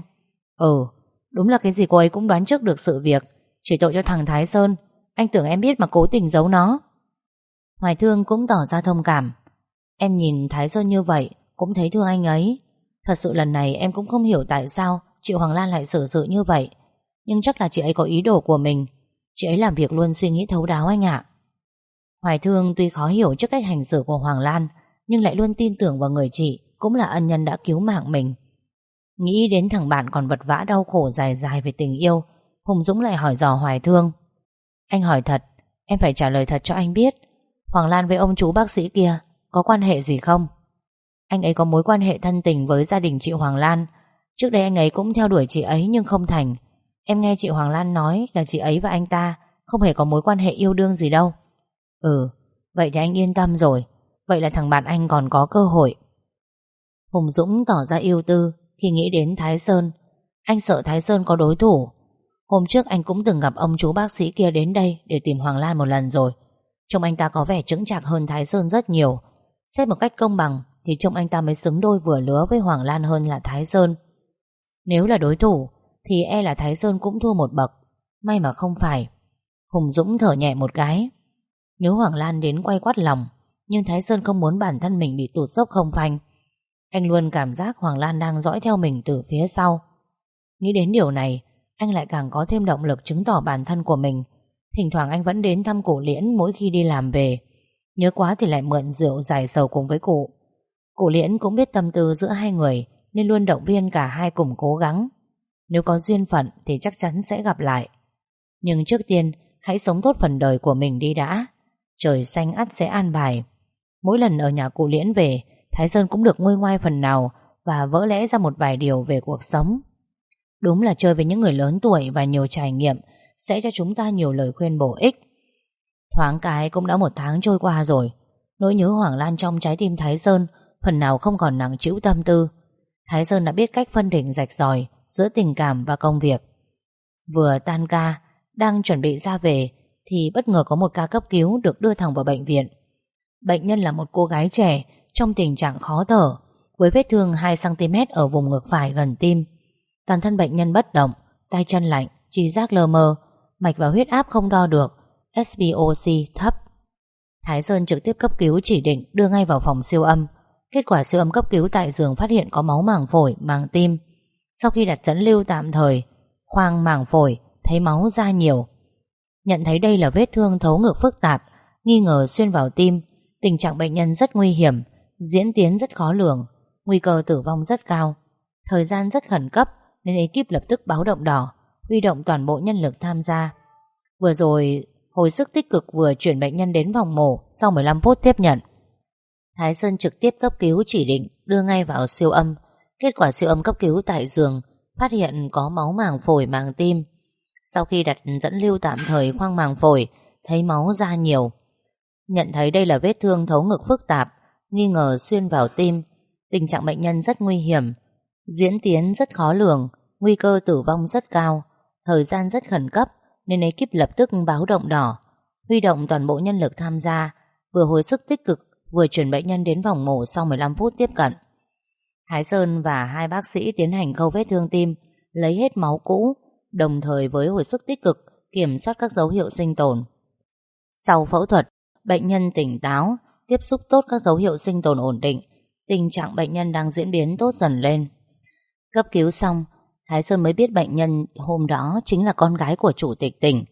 Đúng là cái gì cô ấy cũng đoán trước được sự việc. Chỉ tội cho thằng Thái Sơn. Anh tưởng em biết mà cố tình giấu nó. Hoài Thương cũng tỏ ra thông cảm. Em nhìn Thái Sơn như vậy cũng thấy thương anh ấy. Thật sự lần này em cũng không hiểu tại sao chị Hoàng Lan lại xử sự như vậy. Nhưng chắc là chị ấy có ý đồ của mình. Chị ấy làm việc luôn suy nghĩ thấu đáo anh ạ. Hoài Thương tuy khó hiểu trước cách hành xử của Hoàng Lan, nhưng lại luôn tin tưởng vào người chị cũng là ân nhân đã cứu mạng mình. Nghĩ đến thằng bạn còn vật vã đau khổ dài dài về tình yêu, Hùng Dũng lại hỏi dò Hoài Thương. Anh hỏi thật, em phải trả lời thật cho anh biết, Hoàng Lan với ông chú bác sĩ kia có quan hệ gì không? Anh ấy có mối quan hệ thân tình với gia đình chị Hoàng Lan. Trước đây anh ấy cũng theo đuổi chị ấy nhưng không thành. Em nghe chị Hoàng Lan nói là chị ấy và anh ta không hề có mối quan hệ yêu đương gì đâu. Ừ, vậy thì anh yên tâm rồi. Vậy là thằng bạn anh còn có cơ hội. Hùng Dũng tỏ ra ưu tư khi nghĩ đến Thái Sơn. Anh sợ Thái Sơn có đối thủ. Hôm trước anh cũng từng gặp ông chú bác sĩ kia đến đây để tìm Hoàng Lan một lần rồi. Trông anh ta có vẻ chững chạc hơn Thái Sơn rất nhiều. Xét một cách công bằng thì trông anh ta mới xứng đôi vừa lứa với Hoàng Lan hơn là Thái Sơn. Nếu là đối thủ thì e là Thái Sơn cũng thua một bậc. May mà không phải. Hùng Dũng thở nhẹ một cái. Nhớ Hoàng Lan đến quay quắt lòng, nhưng Thái Sơn không muốn bản thân mình bị tụt dốc không phanh. Anh luôn cảm giác Hoàng Lan đang dõi theo mình từ phía sau. Nghĩ đến điều này, anh lại càng có thêm động lực chứng tỏ bản thân của mình. Thỉnh thoảng anh vẫn đến thăm cụ Liễn mỗi khi đi làm về. Nhớ quá thì lại mượn rượu giải sầu cùng với cụ. Cụ Liễn cũng biết tâm tư giữa hai người nên luôn động viên cả hai cùng cố gắng. Nếu có duyên phận thì chắc chắn sẽ gặp lại. Nhưng trước tiên hãy sống tốt phần đời của mình đi đã. Trời xanh ắt sẽ an bài. Mỗi lần ở nhà cụ Liễn về, Thái Sơn cũng được nguôi ngoai phần nào và vỡ lẽ ra một vài điều về cuộc sống. Đúng là chơi với những người lớn tuổi và nhiều trải nghiệm sẽ cho chúng ta nhiều lời khuyên bổ ích. Thoáng cái cũng đã 1 tháng trôi qua rồi. Nỗi nhớ Hoàng Lan trong trái tim Thái Sơn phần nào không còn nặng trĩu tâm tư. Thái Sơn đã biết cách phân định rạch ròi giữa tình cảm và công việc. Vừa tan ca, đang chuẩn bị ra về thì bất ngờ có một ca cấp cứu được đưa thẳng vào bệnh viện. Bệnh nhân là một cô gái trẻ trong tình trạng khó thở, với vết thương 2cm ở vùng ngực phải gần tim. Toàn thân bệnh nhân bất động, tay chân lạnh, tri giác lơ mơ, mạch và huyết áp không đo được, SpO2 thấp. Thái Sơn trực tiếp cấp cứu chỉ định đưa ngay vào phòng siêu âm. Kết quả siêu âm cấp cứu tại giường phát hiện có máu màng phổi, màng tim. Sau khi đặt dẫn lưu tạm thời, khoang màng phổi thấy máu ra nhiều. Nhận thấy đây là vết thương thấu ngực phức tạp, nghi ngờ xuyên vào tim. Tình trạng bệnh nhân rất nguy hiểm, diễn tiến rất khó lường, nguy cơ tử vong rất cao. Thời gian rất khẩn cấp nên ekip lập tức báo động đỏ, huy động toàn bộ nhân lực tham gia. Vừa rồi hồi sức tích cực vừa chuyển bệnh nhân đến phòng mổ sau 15 phút tiếp nhận. Thái Sơn trực tiếp cấp cứu chỉ định đưa ngay vào siêu âm. Kết quả siêu âm cấp cứu tại giường phát hiện có máu màng phổi, màng tim. Sau khi đặt dẫn lưu tạm thời khoang màng phổi, thấy máu ra nhiều. Nhận thấy đây là vết thương thấu ngực phức tạp, nghi ngờ xuyên vào tim. Tình trạng bệnh nhân rất nguy hiểm, diễn tiến rất khó lường, nguy cơ tử vong rất cao. Thời gian rất khẩn cấp nên ekip lập tức báo động đỏ, huy động toàn bộ nhân lực tham gia, vừa hồi sức tích cực vừa chuyển bệnh nhân đến phòng mổ sau 15 phút tiếp cận. Thái Sơn và hai bác sĩ tiến hành khâu vết thương tim, lấy hết máu cũ, đồng thời với hồi sức tích cực kiểm soát các dấu hiệu sinh tồn. Sau phẫu thuật, bệnh nhân tỉnh táo, tiếp xúc tốt các dấu hiệu sinh tồn ổn định, tình trạng bệnh nhân đang diễn biến tốt dần lên. Cấp cứu xong, Thái Sơn mới biết bệnh nhân hôm đó chính là con gái của chủ tịch tỉnh.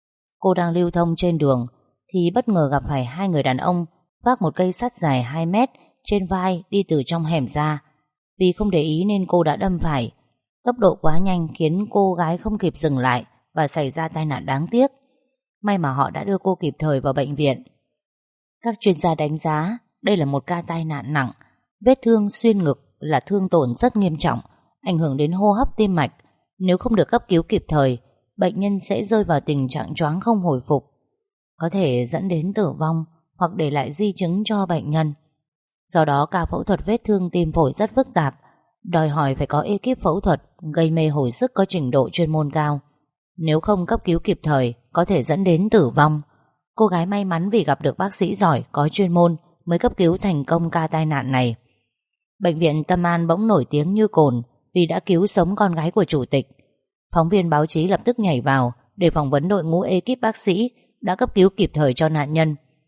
Cô đang lưu thông trên đường thì bất ngờ gặp phải hai người đàn ông vác một cây sắt dài 2 mét trên vai đi từ trong hẻm ra. Vì không để ý nên cô đã đâm phải. Tốc độ quá nhanh khiến cô gái không kịp dừng lại và xảy ra tai nạn đáng tiếc. May mà họ đã đưa cô kịp thời vào bệnh viện. Các chuyên gia đánh giá đây là một ca tai nạn nặng. Vết thương xuyên ngực là thương tổn rất nghiêm trọng, ảnh hưởng đến hô hấp, tim mạch. Nếu không được cấp cứu kịp thời, bệnh nhân sẽ rơi vào tình trạng choáng không hồi phục, có thể dẫn đến tử vong hoặc để lại di chứng cho bệnh nhân. Do đó ca phẫu thuật vết thương tim phổi rất phức tạp, đòi hỏi phải có ekip phẫu thuật gây mê hồi sức có trình độ chuyên môn cao. Nếu không cấp cứu kịp thời có thể dẫn đến tử vong. Cô gái may mắn vì gặp được bác sĩ giỏi có chuyên môn mới cấp cứu thành công ca tai nạn này. Bệnh viện Tâm An bỗng nổi tiếng như cồn vì đã cứu sống con gái của chủ tịch. Phóng viên báo chí lập tức nhảy vào để phỏng vấn đội ngũ ekip bác sĩ đã cấp cứu kịp thời cho nạn nhân.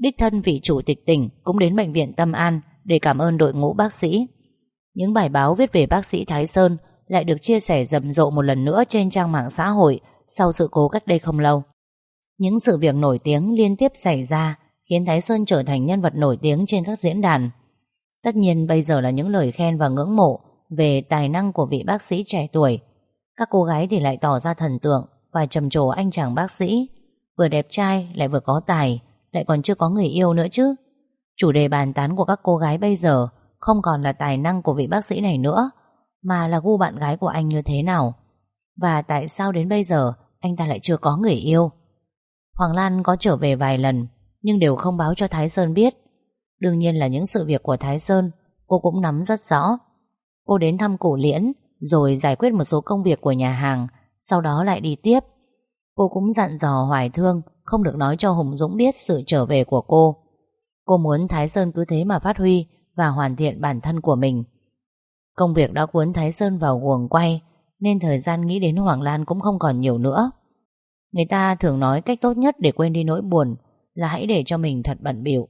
Đích thân vị chủ tịch tỉnh cũng đến bệnh viện Tâm An để cảm ơn đội ngũ bác sĩ. Những bài báo viết về bác sĩ Thái Sơn lại được chia sẻ rầm rộ một lần nữa trên trang mạng xã hội sau sự cố cách đây không lâu. Những sự việc nổi tiếng liên tiếp xảy ra khiến Thái Sơn trở thành nhân vật nổi tiếng trên các diễn đàn. Tất nhiên bây giờ là những lời khen và ngưỡng mộ về tài năng của vị bác sĩ trẻ tuổi. Các cô gái thì lại tỏ ra thần tượng và trầm trồ anh chàng bác sĩ, vừa đẹp trai lại vừa có tài, lại còn chưa có người yêu nữa chứ. Chủ đề bàn tán của các cô gái bây giờ không còn là tài năng của vị bác sĩ này nữa, mà là gu bạn gái của anh như thế nào, và tại sao đến bây giờ anh ta lại chưa có người yêu. Hoàng Lan có trở về vài lần nhưng đều không báo cho Thái Sơn biết. Đương nhiên là những sự việc của Thái Sơn cô cũng nắm rất rõ. Cô đến thăm Cổ Liễn rồi giải quyết một số công việc của nhà hàng, sau đó lại đi tiếp. Cô cũng dặn dò Hoài Thương không được nói cho Hùng Dũng biết sự trở về của cô. Cô muốn Thái Sơn cứ thế mà phát huy và hoàn thiện bản thân của mình. Công việc đã cuốn Thái Sơn vào guồng quay, nên thời gian nghĩ đến Hoàng Lan cũng không còn nhiều nữa. Người ta thường nói cách tốt nhất để quên đi nỗi buồn là hãy để cho mình thật bận bịu.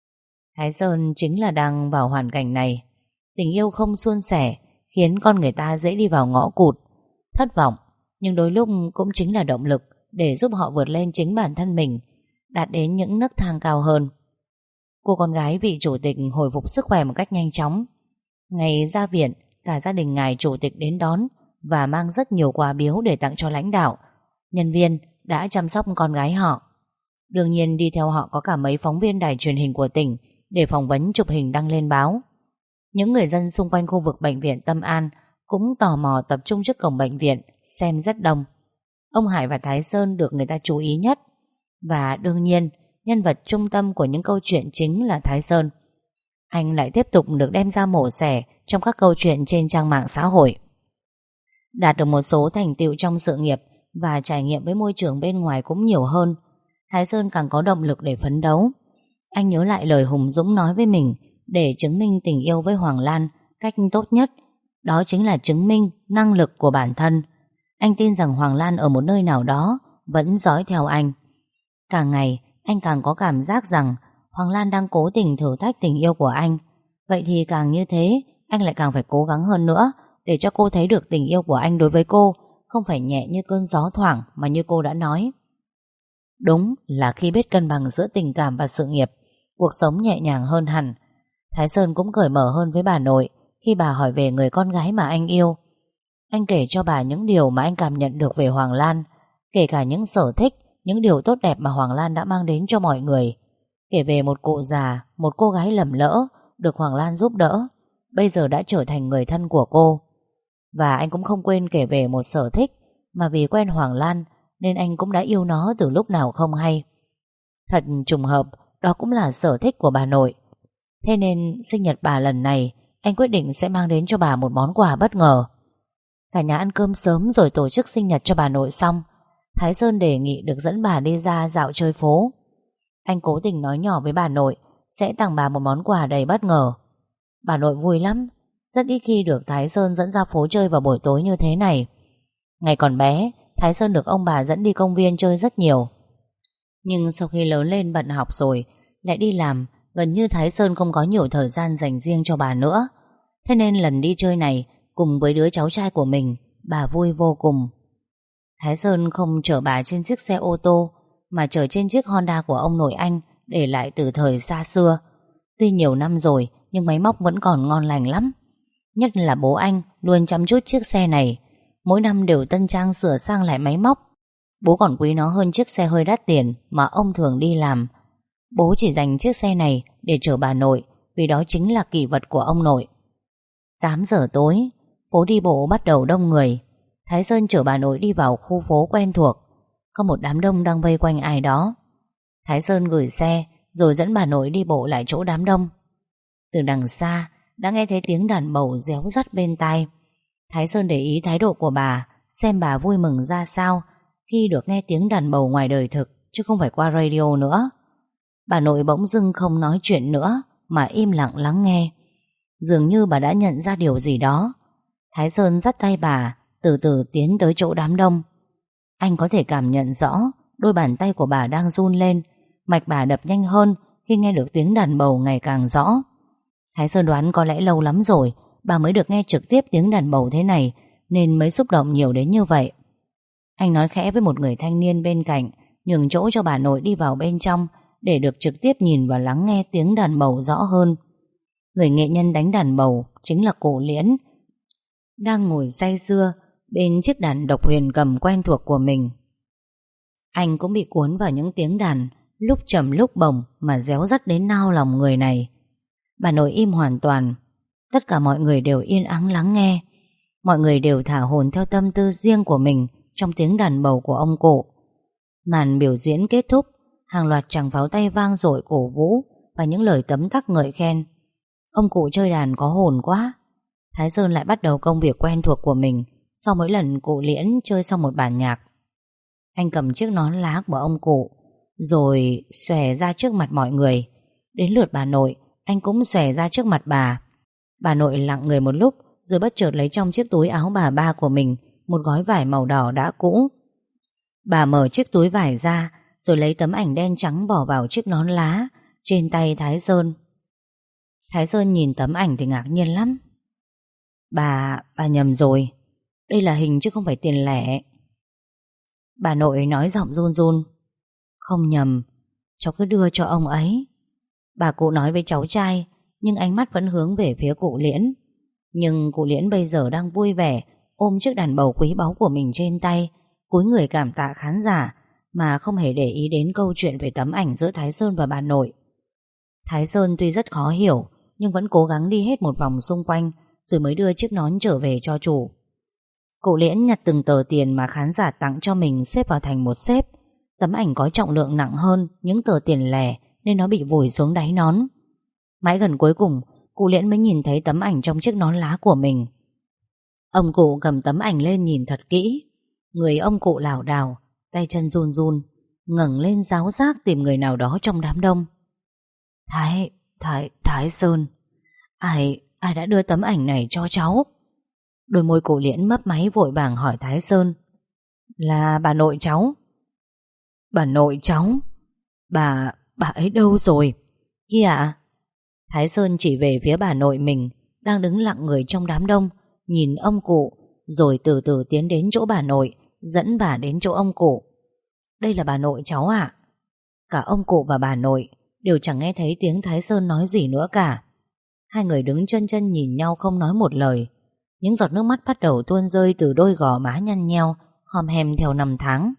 Thái Sơn chính là đang vào hoàn cảnh này. Tình yêu không suôn sẻ khiến con người ta dễ đi vào ngõ cụt, thất vọng, nhưng đôi lúc cũng chính là động lực để giúp họ vượt lên chính bản thân mình, đạt đến những nấc thang cao hơn. Cô con gái vị chủ tịch hồi phục sức khỏe một cách nhanh chóng. Ngày ra viện, cả gia đình ngài chủ tịch đến đón và mang rất nhiều quà biếu để tặng cho lãnh đạo, nhân viên đã chăm sóc con gái họ. Đương nhiên đi theo họ có cả mấy phóng viên đài truyền hình của tỉnh để phỏng vấn chụp hình đăng lên báo. Những người dân xung quanh khu vực bệnh viện Tâm An cũng tò mò tập trung trước cổng bệnh viện xem rất đông. Ông Hải và Thái Sơn được người ta chú ý nhất, và đương nhiên nhân vật trung tâm của những câu chuyện chính là Thái Sơn. Anh lại tiếp tục được đem ra mổ xẻ trong các câu chuyện trên trang mạng xã hội. Đạt được một số thành tựu trong sự nghiệp và trải nghiệm với môi trường bên ngoài cũng nhiều hơn, Thái Sơn càng có động lực để phấn đấu. Anh nhớ lại lời Hùng Dũng nói với mình để chứng minh tình yêu với Hoàng Lan cách tốt nhất, đó chính là chứng minh năng lực của bản thân. Anh tin rằng Hoàng Lan ở một nơi nào đó vẫn dõi theo anh. Càng ngày anh càng có cảm giác rằng Hoàng Lan đang cố tình thử thách tình yêu của anh. Vậy thì càng như thế, anh lại càng phải cố gắng hơn nữa để cho cô thấy được tình yêu của anh đối với cô không phải nhẹ như cơn gió thoảng mà như cô đã nói. Đúng là khi biết cân bằng giữa tình cảm và sự nghiệp, cuộc sống nhẹ nhàng hơn hẳn. Thái Sơn cũng cởi mở hơn với bà nội khi bà hỏi về người con gái mà anh yêu. Anh kể cho bà những điều mà anh cảm nhận được về Hoàng Lan, kể cả những sở thích, những điều tốt đẹp mà Hoàng Lan đã mang đến cho mọi người. Kể về một cụ già, một cô gái lầm lỡ được Hoàng Lan giúp đỡ, bây giờ đã trở thành người thân của cô. Và anh cũng không quên kể về một sở thích mà vì quen Hoàng Lan nên anh cũng đã yêu nó từ lúc nào không hay. Thật trùng hợp, đó cũng là sở thích của bà nội. Thế nên sinh nhật bà lần này anh quyết định sẽ mang đến cho bà một món quà bất ngờ. Cả nhà ăn cơm sớm rồi tổ chức sinh nhật cho bà nội xong, Thái Sơn đề nghị được dẫn bà đi ra dạo chơi phố. Anh cố tình nói nhỏ với bà nội sẽ tặng bà một món quà đầy bất ngờ. Bà nội vui lắm, rất ít khi được Thái Sơn dẫn ra phố chơi vào buổi tối như thế này. Ngày còn bé, Thái Sơn được ông bà dẫn đi công viên chơi rất nhiều. Nhưng sau khi lớn lên bận học rồi, lại đi làm, gần như Thái Sơn không có nhiều thời gian dành riêng cho bà nữa. Thế nên lần đi chơi này cùng với đứa cháu trai của mình, bà vui vô cùng. Thái Sơn không chở bà trên chiếc xe ô tô mà chở trên chiếc Honda của ông nội anh để lại từ thời xa xưa. Tuy nhiều năm rồi nhưng máy móc vẫn còn ngon lành lắm. Nhất là bố anh luôn chăm chút chiếc xe này, mỗi năm đều tân trang sửa sang lại máy móc. Bố còn quý nó hơn chiếc xe hơi đắt tiền mà ông thường đi làm. Bố chỉ dành chiếc xe này để chở bà nội, vì đó chính là kỷ vật của ông nội. 8 giờ tối, phố đi bộ bắt đầu đông người. Thái Sơn chở bà nội đi vào khu phố quen thuộc. Có một đám đông đang vây quanh ai đó. Thái Sơn gửi xe rồi dẫn bà nội đi bộ lại chỗ đám đông. Từ đằng xa đã nghe thấy tiếng đàn bầu réo rắt bên tai. Thái Sơn để ý thái độ của bà, xem bà vui mừng ra sao khi được nghe tiếng đàn bầu ngoài đời thực, chứ không phải qua radio nữa. Bà nội bỗng dưng không nói chuyện nữa mà im lặng lắng nghe. Dường như bà đã nhận ra điều gì đó. Thái Sơn dắt tay bà từ từ tiến tới chỗ đám đông. Anh có thể cảm nhận rõ đôi bàn tay của bà đang run lên, mạch bà đập nhanh hơn khi nghe được tiếng đàn bầu ngày càng rõ. Thái Sơn đoán có lẽ lâu lắm rồi bà mới được nghe trực tiếp tiếng đàn bầu thế này, nên mới xúc động nhiều đến như vậy. Anh nói khẽ với một người thanh niên bên cạnh, nhường chỗ cho bà nội đi vào bên trong để được trực tiếp nhìn và lắng nghe tiếng đàn bầu rõ hơn. Người nghệ nhân đánh đàn bầu chính là cụ Liễn, đang ngồi say sưa bên chiếc đàn độc huyền cầm quen thuộc của mình. Anh cũng bị cuốn vào những tiếng đàn lúc trầm lúc bồng mà réo rắt đến nao lòng người này. Bà nội im hoàn toàn. Tất cả mọi người đều yên ắng lắng nghe. Mọi người đều thả hồn theo tâm tư riêng của mình trong tiếng đàn bầu của ông cụ. Màn biểu diễn kết thúc, hàng loạt tràng pháo tay vang dội cổ vũ và những lời tấm tắc ngợi khen. Ông cụ chơi đàn có hồn quá. Thái Sơn lại bắt đầu công việc quen thuộc của mình sau mỗi lần cụ Liễn chơi xong một bản nhạc. Anh cầm chiếc nón lá của ông cụ rồi xòe ra trước mặt mọi người. Đến lượt bà nội, anh cũng xòe ra trước mặt bà. Bà nội lặng người một lúc rồi bất chợt lấy trong chiếc túi áo bà ba của mình một gói vải màu đỏ đã cũ. Bà mở chiếc túi vải ra rồi lấy tấm ảnh đen trắng bỏ vào chiếc nón lá trên tay Thái Sơn. Thái Sơn nhìn tấm ảnh thì ngạc nhiên lắm. Bà nhầm rồi. Đây là hình chứ không phải tiền lẻ. Bà nội nói giọng run run. Không nhầm, cháu cứ đưa cho ông ấy. Bà cụ nói với cháu trai, nhưng ánh mắt vẫn hướng về phía cụ Liễn. Nhưng cụ Liễn bây giờ đang vui vẻ ôm chiếc đàn bầu quý báu của mình trên tay, cúi người cảm tạ khán giả mà không hề để ý đến câu chuyện về tấm ảnh giữa Thái Sơn và bà nội. Thái Sơn tuy rất khó hiểu nhưng vẫn cố gắng đi hết một vòng xung quanh rồi mới đưa chiếc nón trở về cho chủ. Cụ Liễn nhặt từng tờ tiền mà khán giả tặng cho mình xếp vào thành một xếp. Tấm ảnh có trọng lượng nặng hơn những tờ tiền lẻ nên nó bị vùi xuống đáy nón. Mãi gần cuối cùng, cụ Liễn mới nhìn thấy tấm ảnh trong chiếc nón lá của mình. Ông cụ cầm tấm ảnh lên nhìn thật kỹ. Người ông cụ lảo đảo, tay chân run run, ngẩng lên ráo rác tìm người nào đó trong đám đông. Thái Sơn, ai đã đưa tấm ảnh này cho cháu? Đôi môi cụ Liễn mấp máy vội vàng hỏi Thái Sơn. Là bà nội cháu. Bà nội cháu? Bà ấy đâu rồi? Kia ạ? Thái Sơn chỉ về phía bà nội mình đang đứng lặng người trong đám đông, nhìn ông cụ, rồi từ từ tiến đến chỗ bà nội, dẫn bà đến chỗ ông cụ. Đây là bà nội cháu ạ. Cả ông cụ và bà nội đều chẳng nghe thấy tiếng Thái Sơn nói gì nữa cả. Hai người đứng chân chân nhìn nhau không nói một lời. Những giọt nước mắt bắt đầu tuôn rơi từ đôi gò má nhăn nheo, hòm hèm theo năm tháng.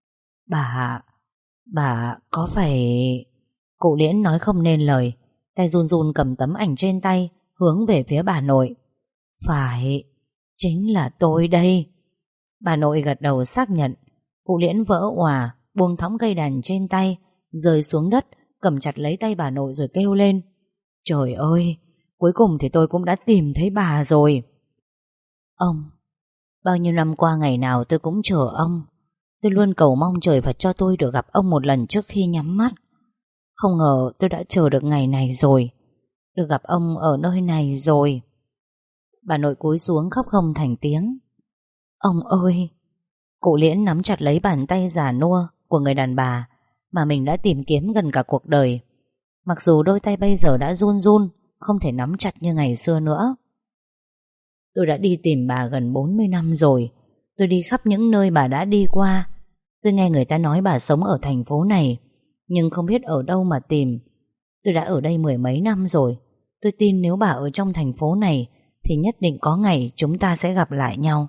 Bà có phải... Cụ Liễn nói không nên lời, tay run run cầm tấm ảnh trên tay, hướng về phía bà nội. Phải, chính là tôi đây. Bà nội gật đầu xác nhận. Cụ Liễn vỡ òa, buông thõng cây đàn trên tay, rơi xuống đất, cầm chặt lấy tay bà nội rồi kêu lên. Trời ơi, cuối cùng thì tôi cũng đã tìm thấy bà rồi. Ông, bao nhiêu năm qua ngày nào tôi cũng chờ ông. Tôi luôn cầu mong trời Phật cho tôi được gặp ông một lần trước khi nhắm mắt. Không ngờ tôi đã chờ được ngày này rồi, được gặp ông ở nơi này rồi. Bà nội cúi xuống khóc không thành tiếng. Ông ơi! Cụ Liễn nắm chặt lấy bàn tay già nua của người đàn bà mà mình đã tìm kiếm gần cả cuộc đời. Mặc dù đôi tay bây giờ đã run run, không thể nắm chặt như ngày xưa nữa. Tôi đã đi tìm bà gần 40 năm rồi. Tôi đi khắp những nơi bà đã đi qua. Tôi nghe người ta nói bà sống ở thành phố này, nhưng không biết ở đâu mà tìm. Tôi đã ở đây 10 mấy năm rồi. Tôi tin nếu bà ở trong thành phố này thì nhất định có ngày chúng ta sẽ gặp lại nhau.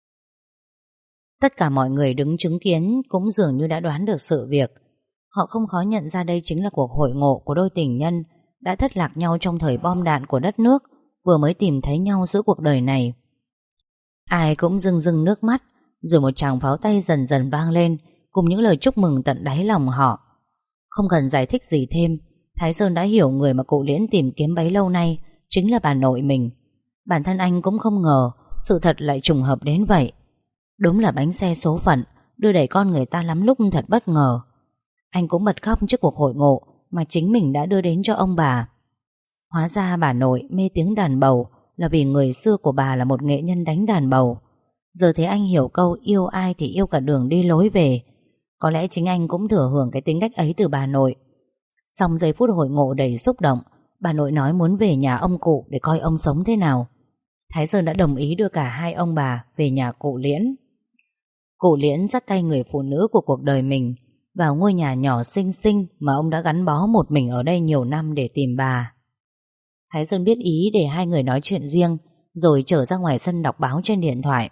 Tất cả mọi người đứng chứng kiến cũng dường như đã đoán được sự việc. Họ không khó nhận ra đây chính là cuộc hội ngộ của đôi tình nhân đã thất lạc nhau trong thời bom đạn của đất nước, vừa mới tìm thấy nhau giữa cuộc đời này. Ai cũng rưng rưng nước mắt, rồi một tràng pháo tay dần dần vang lên cùng những lời chúc mừng tận đáy lòng họ. Không cần giải thích gì thêm, Thái Sơn đã hiểu người mà cụ Liễn tìm kiếm bấy lâu nay chính là bà nội mình. Bản thân anh cũng không ngờ sự thật lại trùng hợp đến vậy. Đúng là bánh xe số phận đưa đẩy con người ta lắm lúc thật bất ngờ. Anh cũng bật khóc trước cuộc hội ngộ mà chính mình đã đưa đến cho ông bà. Hóa ra bà nội mê tiếng đàn bầu là vì người xưa của bà là một nghệ nhân đánh đàn bầu. Giờ thấy anh hiểu câu yêu ai thì yêu cả đường đi lối về. Có lẽ chính anh cũng thừa hưởng cái tính cách ấy từ bà nội. Xong giây phút hội ngộ đầy xúc động, bà nội nói muốn về nhà ông cụ để coi ông sống thế nào. Thái Sơn đã đồng ý đưa cả hai ông bà về nhà cụ Liễn. Cụ Liễn dắt tay người phụ nữ của cuộc đời mình vào ngôi nhà nhỏ xinh xinh mà ông đã gắn bó một mình ở đây nhiều năm để tìm bà. Thái Sơn biết ý để hai người nói chuyện riêng, rồi trở ra ngoài sân đọc báo trên điện thoại.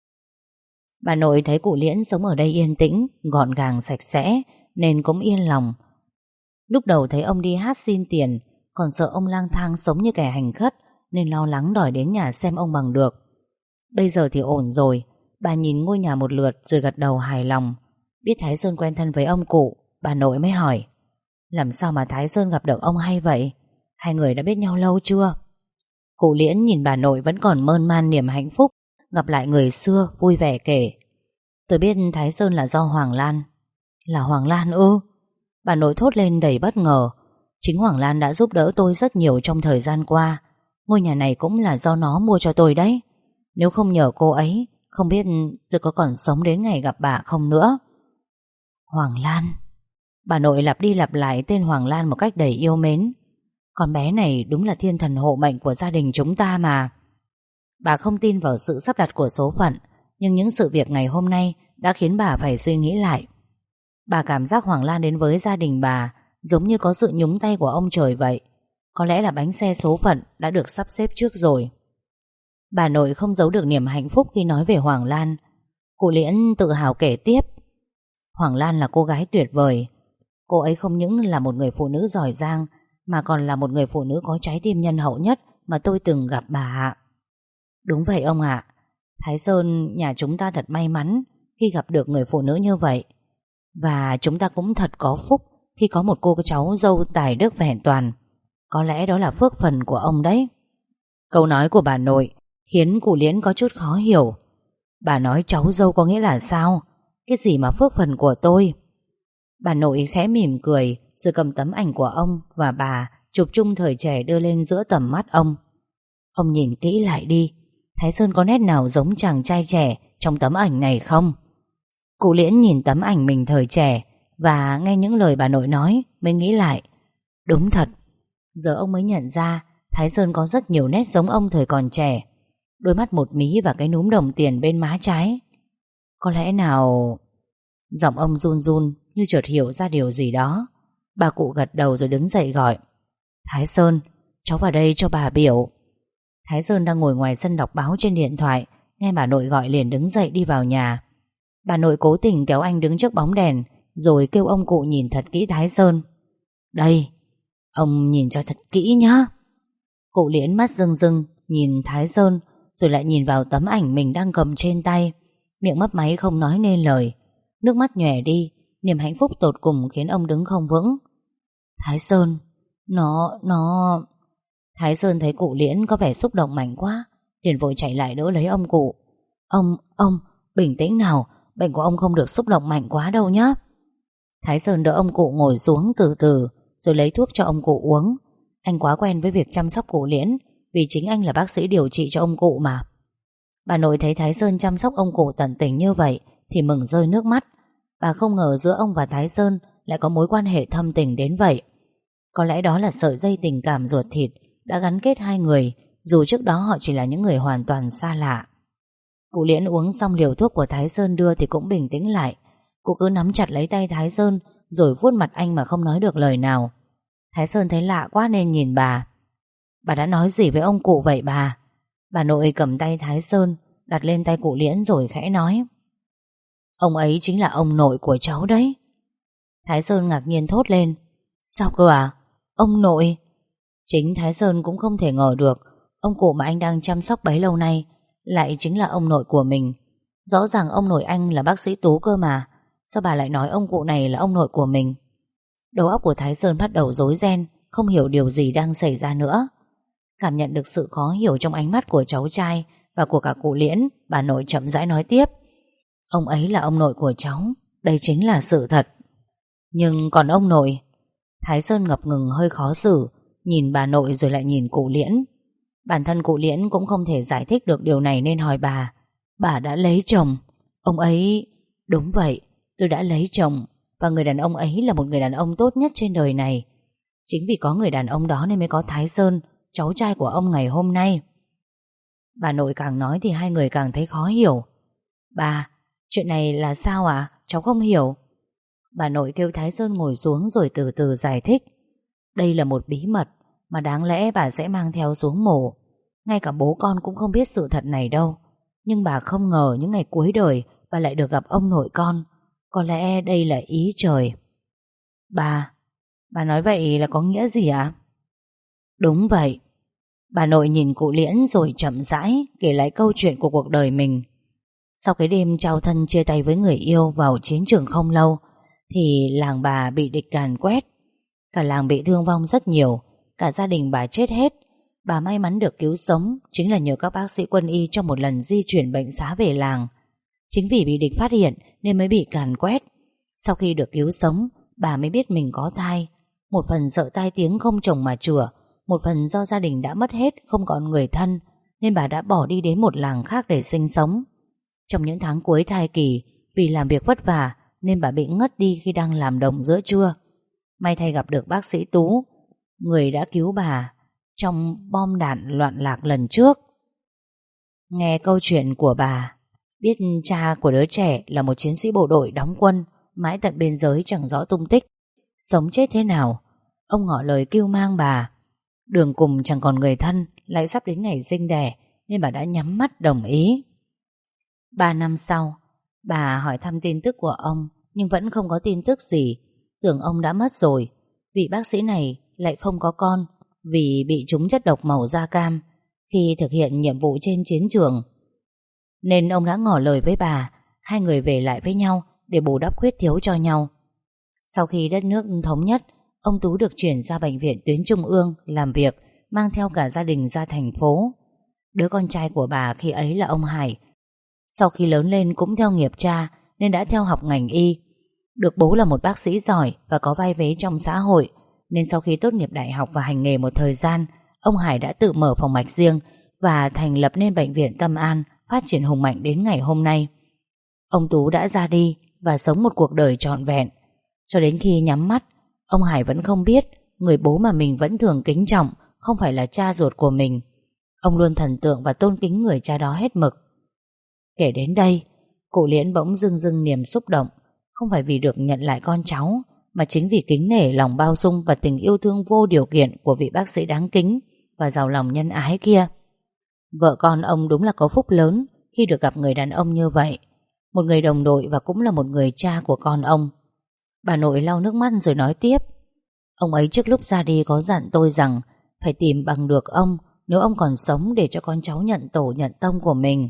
Bà nội thấy cụ Liễn sống ở đây yên tĩnh, gọn gàng sạch sẽ nên cũng yên lòng. Lúc đầu thấy ông đi hát xin tiền, còn sợ ông lang thang sống như kẻ hành khất nên lo lắng đòi đến nhà xem ông bằng được. Bây giờ thì ổn rồi. Bà nhìn ngôi nhà một lượt rồi gật đầu hài lòng. Biết Thái Sơn quen thân với ông cụ, bà nội mới hỏi: làm sao mà Thái Sơn gặp được ông hay vậy? Hai người đã biết nhau lâu chưa? Cụ Liễn nhìn bà nội vẫn còn mơn man niềm hạnh phúc gặp lại người xưa, vui vẻ kể: tôi biết Thái Sơn là do Hoàng Lan. Là Hoàng Lan ư? Bà nội thốt lên đầy bất ngờ. Chính Hoàng Lan đã giúp đỡ tôi rất nhiều trong thời gian qua. Ngôi nhà này cũng là do nó mua cho tôi đấy. Nếu không nhờ cô ấy, không biết tôi có còn sống đến ngày gặp bà không nữa. Hoàng Lan. Bà nội lặp đi lặp lại tên Hoàng Lan một cách đầy yêu mến. Con bé này đúng là thiên thần hộ mệnh của gia đình chúng ta mà. Bà không tin vào sự sắp đặt của số phận, nhưng những sự việc ngày hôm nay đã khiến bà phải suy nghĩ lại. Bà cảm giác Hoàng Lan đến với gia đình bà giống như có sự nhúng tay của ông trời vậy. Có lẽ là bánh xe số phận đã được sắp xếp trước rồi. Bà nội không giấu được niềm hạnh phúc khi nói về Hoàng Lan. Cụ Liễn tự hào kể tiếp: Hoàng Lan là cô gái tuyệt vời. Cô ấy không những là một người phụ nữ giỏi giang, mà còn là một người phụ nữ có trái tim nhân hậu nhất mà tôi từng gặp bà ạ. Đúng vậy ông ạ. Thái Sơn nhà chúng ta thật may mắn khi gặp được người phụ nữ như vậy. Và chúng ta cũng thật có phúc khi có một cô cháu dâu tài đức vẹn toàn. Có lẽ đó là phước phần của ông đấy. Câu nói của bà nội khiến cụ Liễn có chút khó hiểu. Bà nói cháu dâu có nghĩa là sao? Cái gì mà phước phần của tôi? Bà nội khẽ mỉm cười rồi cầm tấm ảnh của ông và bà chụp chung thời trẻ đưa lên giữa tầm mắt ông. Ông nhìn kỹ lại đi, Thái Sơn có nét nào giống chàng trai trẻ trong tấm ảnh này không? Cụ Liễn nhìn tấm ảnh mình thời trẻ và nghe những lời bà nội nói mới nghĩ lại. Đúng thật, giờ ông mới nhận ra Thái Sơn có rất nhiều nét giống ông thời còn trẻ. Đôi mắt một mí và cái núm đồng tiền bên má trái. Có lẽ nào... Giọng ông run run như chợt hiểu ra điều gì đó. Bà cụ gật đầu rồi đứng dậy gọi: Thái Sơn, cháu vào đây cho bà biểu. Thái Sơn đang ngồi ngoài sân đọc báo trên điện thoại, nghe bà nội gọi liền đứng dậy đi vào nhà. Bà nội cố tình kéo anh đứng trước bóng đèn, rồi kêu ông cụ nhìn thật kỹ Thái Sơn. Đây, ông nhìn cho thật kỹ nhá. Cụ Liễn mắt rưng rưng nhìn Thái Sơn, rồi lại nhìn vào tấm ảnh mình đang cầm trên tay, miệng mấp máy không nói nên lời. Nước mắt nhòe đi, niềm hạnh phúc tột cùng khiến ông đứng không vững. Thái Sơn, nó... Thái Sơn thấy cụ Liễn có vẻ xúc động mạnh quá, liền vội chạy lại đỡ lấy ông cụ. Ông, bình tĩnh nào, bệnh của ông không được xúc động mạnh quá đâu nhá. Thái Sơn đỡ ông cụ ngồi xuống từ từ, rồi lấy thuốc cho ông cụ uống. Anh quá quen với việc chăm sóc cụ Liễn, vì chính anh là bác sĩ điều trị cho ông cụ mà. Bà nội thấy Thái Sơn chăm sóc ông cụ tận tình như vậy thì mừng rơi nước mắt. Bà không ngờ giữa ông và Thái Sơn lại có mối quan hệ thâm tình đến vậy. Có lẽ đó là sợi dây tình cảm ruột thịt đã gắn kết hai người, dù trước đó họ chỉ là những người hoàn toàn xa lạ. Cụ Liễn uống xong liều thuốc của Thái Sơn đưa thì cũng bình tĩnh lại. Cụ cứ nắm chặt lấy tay Thái Sơn rồi vuốt mặt anh mà không nói được lời nào. Thái Sơn thấy lạ quá nên nhìn bà. Bà đã nói gì với ông cụ vậy bà? Bà nội cầm tay Thái Sơn đặt lên tay cụ Liễn rồi khẽ nói: Ông ấy chính là ông nội của cháu đấy. Thái Sơn ngạc nhiên thốt lên: Sao cơ à? Ông nội? Chính Thái Sơn cũng không thể ngờ được ông cụ mà anh đang chăm sóc bấy lâu nay lại chính là ông nội của mình. Rõ ràng ông nội anh là bác sĩ Tú cơ mà. Sao bà lại nói ông cụ này là ông nội của mình? Đầu óc của Thái Sơn bắt đầu rối ren, không hiểu điều gì đang xảy ra nữa. Cảm nhận được sự khó hiểu trong ánh mắt của cháu trai và của cả cụ Liễn, bà nội chậm rãi nói tiếp: Ông ấy là ông nội của cháu, đây chính là sự thật. Nhưng còn ông nội? Thái Sơn ngập ngừng hơi khó xử, nhìn bà nội rồi lại nhìn cụ Liễn. Bản thân cụ Liễn cũng không thể giải thích được điều này nên hỏi bà: Bà đã lấy chồng? Ông ấy... Đúng vậy, tôi đã lấy chồng, và người đàn ông ấy là một người đàn ông tốt nhất trên đời này. Chính vì có người đàn ông đó nên mới có Thái Sơn, cháu trai của ông ngày hôm nay. Bà nội càng nói thì hai người càng thấy khó hiểu. Bà, chuyện này là sao ạ? Cháu không hiểu. Bà nội kêu Thái Sơn ngồi xuống rồi từ từ giải thích. Đây là một bí mật mà đáng lẽ bà sẽ mang theo xuống mổ. Ngay cả bố con cũng không biết sự thật này đâu. Nhưng bà không ngờ những ngày cuối đời bà lại được gặp ông nội con. Có lẽ đây là ý trời. Bà nói vậy là có nghĩa gì ạ? Đúng vậy. Bà nội nhìn cụ Liễn rồi chậm rãi kể lại câu chuyện của cuộc đời mình. Sau cái đêm trao thân chia tay với người yêu vào chiến trường không lâu, thì làng bà bị địch càn quét. Cả làng bị thương vong rất nhiều, cả gia đình bà chết hết. Bà may mắn được cứu sống chính là nhờ các bác sĩ quân y trong một lần di chuyển bệnh xá về làng. Chính vì bị địch phát hiện nên mới bị càn quét. Sau khi được cứu sống, bà mới biết mình có thai. Một phần sợ tai tiếng không chồng mà chữa, một phần do gia đình đã mất hết, không còn người thân, nên bà đã bỏ đi đến một làng khác để sinh sống. Trong những tháng cuối thai kỳ, vì làm việc vất vả nên bà bị ngất đi khi đang làm đồng giữa trưa. May thay gặp được bác sĩ Tú, người đã cứu bà trong bom đạn loạn lạc lần trước. Nghe câu chuyện của bà, biết cha của đứa trẻ là một chiến sĩ bộ đội đóng quân mãi tận biên giới chẳng rõ tung tích, sống chết thế nào. Ông ngỏ lời kêu mang bà. Đường cùng chẳng còn người thân, lại sắp đến ngày sinh đẻ, nên bà đã nhắm mắt đồng ý. 3 năm sau, bà hỏi thăm tin tức của ông, nhưng vẫn không có tin tức gì. Tưởng ông đã mất rồi. Vị bác sĩ này lại không có con, vì bị trúng chất độc màu da cam khi thực hiện nhiệm vụ trên chiến trường. Nên ông đã ngỏ lời với bà, hai người về lại với nhau để bù đắp khuyết thiếu cho nhau. Sau khi đất nước thống nhất, ông Tú được chuyển ra bệnh viện tuyến trung ương làm việc, mang theo cả gia đình ra thành phố. Đứa con trai của bà khi ấy là ông Hải. Sau khi lớn lên cũng theo nghiệp cha nên đã theo học ngành y. Được bố là một bác sĩ giỏi và có vai vế trong xã hội, nên sau khi tốt nghiệp đại học và hành nghề một thời gian, ông Hải đã tự mở phòng mạch riêng và thành lập nên bệnh viện Tâm An, phát triển hùng mạnh đến ngày hôm nay. Ông Tú đã ra đi và sống một cuộc đời trọn vẹn. Cho đến khi nhắm mắt, ông Hải vẫn không biết người bố mà mình vẫn thường kính trọng không phải là cha ruột của mình. Ông luôn thần tượng và tôn kính người cha đó hết mực. Kể đến đây, cụ Liễn bỗng dưng dưng niềm xúc động, không phải vì được nhận lại con cháu, mà chính vì kính nể lòng bao dung và tình yêu thương vô điều kiện của vị bác sĩ đáng kính và giàu lòng nhân ái kia. Vợ con ông đúng là có phúc lớn khi được gặp người đàn ông như vậy, một người đồng đội và cũng là một người cha của con ông. Bà nội lau nước mắt rồi nói tiếp. Ông ấy trước lúc ra đi có dặn tôi rằng phải tìm bằng được ông nếu ông còn sống, để cho con cháu nhận tổ nhận tông của mình.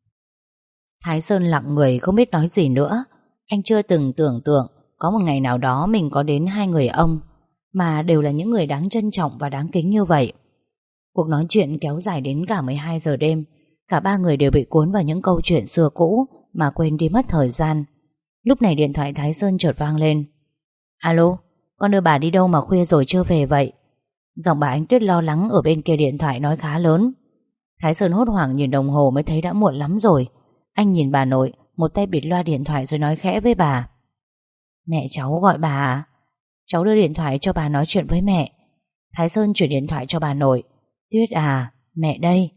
Thái Sơn lặng người không biết nói gì nữa. Anh chưa từng tưởng tượng có một ngày nào đó mình có đến hai người ông, mà đều là những người đáng trân trọng và đáng kính như vậy. Cuộc nói chuyện kéo dài đến cả 12 giờ đêm. Cả ba người đều bị cuốn vào những câu chuyện xưa cũ mà quên đi mất thời gian. Lúc này điện thoại Thái Sơn chợt vang lên. Alo, con đưa bà đi đâu mà khuya rồi chưa về vậy? Giọng bà Ánh Tuyết lo lắng ở bên kia điện thoại nói khá lớn. Thái Sơn hốt hoảng nhìn đồng hồ mới thấy đã muộn lắm rồi. Anh nhìn bà nội, một tay bịt loa điện thoại rồi nói khẽ với bà. Mẹ cháu gọi bà à? Cháu đưa điện thoại cho bà nói chuyện với mẹ. Thái Sơn chuyển điện thoại cho bà nội. Tuyết à, mẹ đây.